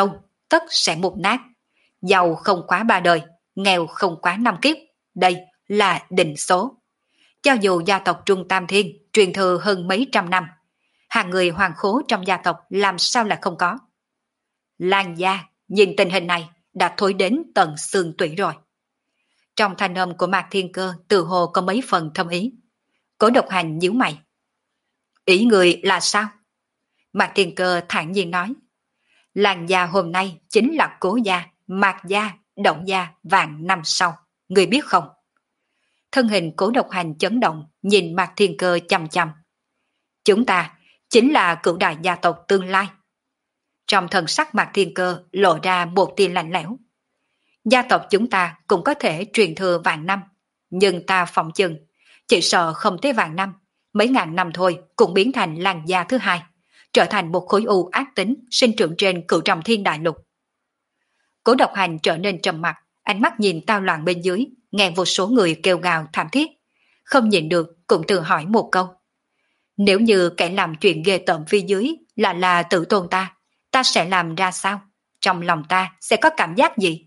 tất sẽ mục nát. Giàu không quá ba đời, nghèo không quá năm kiếp. Đây là định số. Cho dù gia tộc Trung Tam Thiên truyền thừa hơn mấy trăm năm, hàng người hoàng khố trong gia tộc làm sao là không có. Lan gia nhìn tình hình này đã thối đến tận xương tủy rồi. Trong thanh âm của Mạc Thiên Cơ tự hồ có mấy phần thâm ý. Cố Độc Hành nhíu mày. Ý người là sao? Mạc Thiên Cơ thản nhiên nói. Lan gia hôm nay chính là Cố gia, Mạc gia, Động gia vạn năm sau. Người biết không? Thân hình Cố Độc Hành chấn động, nhìn Mạc Thiên Cơ chằm chằm. Chúng ta chính là cửu đại gia tộc tương lai. Trong thần sắc Mạc Thiên Cơ lộ ra một tia lạnh lẽo. Gia tộc chúng ta cũng có thể truyền thừa vạn năm, nhưng ta phỏng chừng, chỉ sợ không tới vạn năm, mấy ngàn năm thôi cũng biến thành Lan gia thứ hai, trở thành một khối u ác tính sinh trưởng trên cửu trọng thiên đại lục. Cố Độc Hành trở nên trầm mặc, ánh mắt nhìn tao loạn bên dưới, nghe vô số người kêu gào thảm thiết, không nhìn được cũng tự hỏi một câu. Nếu như kẻ làm chuyện ghê tởm phía dưới là là tự tôn ta, ta sẽ làm ra sao? Trong lòng ta sẽ có cảm giác gì?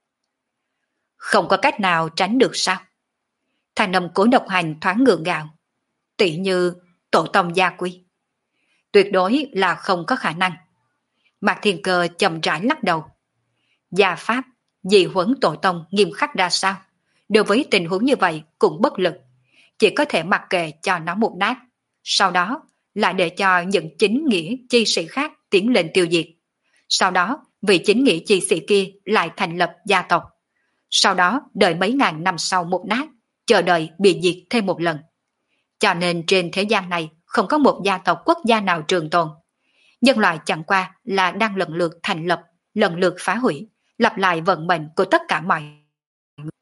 Không có cách nào tránh được sao? Thanh âm Cố Độc Hành thoáng ngượng ngạo. Tỷ như tổ tông gia quy. Tuyệt đối là không có khả năng. Mạc Thiên Cơ chậm rãi lắc đầu. Gia pháp, dị huấn tổ tông nghiêm khắc ra sao? Đối với tình huống như vậy cũng bất lực. Chỉ có thể mặc kệ cho nó một nát. Sau đó lại để cho những chính nghĩa chi sĩ khác tiến lên tiêu diệt. Sau đó vị chính nghĩa chi sĩ kia lại thành lập gia tộc. Sau đó đợi mấy ngàn năm sau một nát, chờ đợi bị diệt thêm một lần. Cho nên trên thế gian này không có một gia tộc quốc gia nào trường tồn. Nhân loại chẳng qua là đang lần lượt thành lập, lần lượt phá hủy, lặp lại vận mệnh của tất cả mọi người.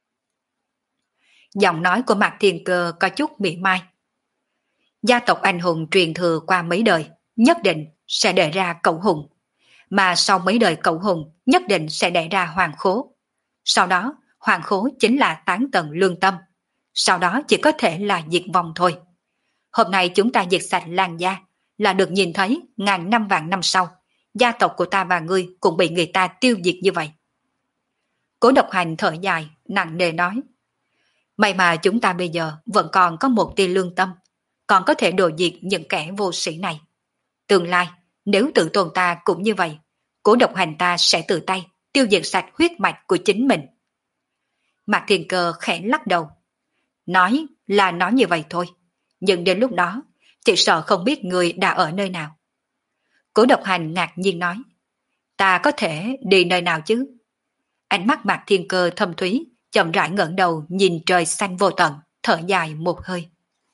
Giọng nói của Mạc Thiên Cơ có chút mỉa mai. Gia tộc anh hùng truyền thừa qua mấy đời, nhất định sẽ đẻ ra cậu hùng. Mà sau mấy đời cậu hùng, nhất định sẽ đẻ ra hoàng khố. Sau đó, hoàng khố chính là tán tận lương tâm. Sau đó chỉ có thể là diệt vong thôi. Hôm nay chúng ta diệt sạch Lan gia, là được nhìn thấy ngàn năm vạn năm sau, gia tộc của ta và ngươi cũng bị người ta tiêu diệt như vậy. Cố Độc Hành thở dài, nặng nề nói. May mà chúng ta bây giờ vẫn còn có một tia lương tâm, còn có thể đồ diệt những kẻ vô sĩ này. Tương lai, nếu tự tôn ta cũng như vậy, Cố Độc Hành ta sẽ tự tay tiêu diệt sạch huyết mạch của chính mình. Mạc Thiên Cơ khẽ lắc đầu. Nói là nói như vậy thôi, nhưng đến lúc đó, chỉ sợ không biết người đã ở nơi nào. Cố Độc Hành ngạc nhiên nói. Ta có thể đi nơi nào chứ? Ánh mắt Mạc Thiên Cơ thâm thúy, chậm rãi ngẩng đầu nhìn trời xanh vô tận, thở dài một hơi.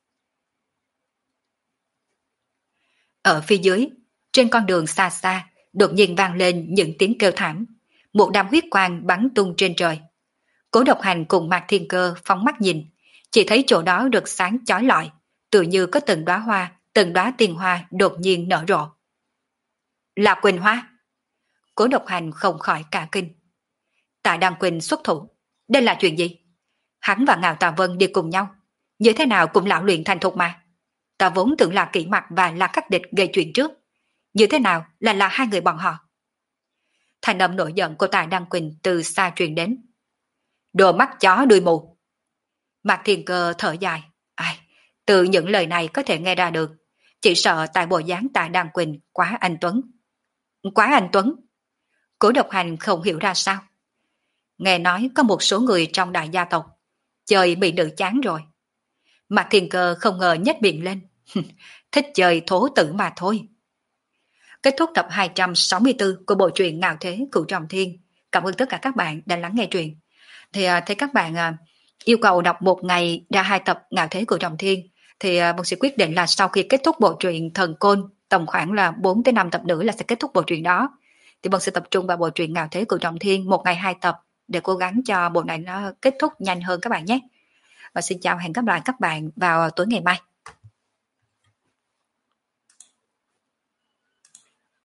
Ở phía dưới, trên con đường xa xa, đột nhiên vang lên những tiếng kêu thảm. Một đám huyết quang bắn tung trên trời. Cố Độc Hành cùng Mạc Thiên Cơ phóng mắt nhìn, chỉ thấy chỗ đó rực sáng chói lọi, tự như có từng đóa hoa, từng đóa tiền hoa đột nhiên nở rộ. Là Quỳnh Hoa. Cố Độc Hành không khỏi cả kinh. Tạ Đăng Quỳnh xuất thủ, đây là chuyện gì? Hắn và Ngạo Tà Vân đi cùng nhau, như thế nào cũng lão luyện thành thục mà. Ta vốn tưởng là Kỷ Mặc và La Khắc Địch gây chuyện trước, như thế nào là là hai người bọn họ? Thành âm nổi giận của Tạ Đăng Quỳnh từ xa truyền đến. Đồ mắt chó đuôi mù. Mạc Thiên Cơ thở dài. Ai, từ những lời này có thể nghe ra được, chỉ sợ tại bộ dáng Tạ Đăng Quỳnh quá anh tuấn. Quá anh tuấn? Cố Độc Hành không hiểu ra sao. Nghe nói có một số người trong đại gia tộc chơi bị nữ chán rồi. Mạc Thiên Cơ không ngờ nhếch miệng lên. Thích chơi thố tử mà thôi. Kết thúc tập hai trăm sáu mươi tư của bộ truyện Ngạo Thế Cửu Trọng Thiên. Cảm ơn tất cả các bạn đã lắng nghe truyện. Thì à, thấy các bạn à, yêu cầu đọc một ngày ra hai tập Ngạo Thế Cửu Trọng Thiên, thì à, Bông sẽ quyết định là sau khi kết thúc bộ truyện Thần Côn, tầm khoảng là bốn tới năm tập nữa là sẽ kết thúc bộ truyện đó. Thì Bông sẽ tập trung vào bộ truyện Ngạo Thế Cửu Trọng Thiên một ngày hai tập để cố gắng cho bộ này nó kết thúc nhanh hơn các bạn nhé. Và xin chào, hẹn gặp lại các bạn vào tối ngày mai.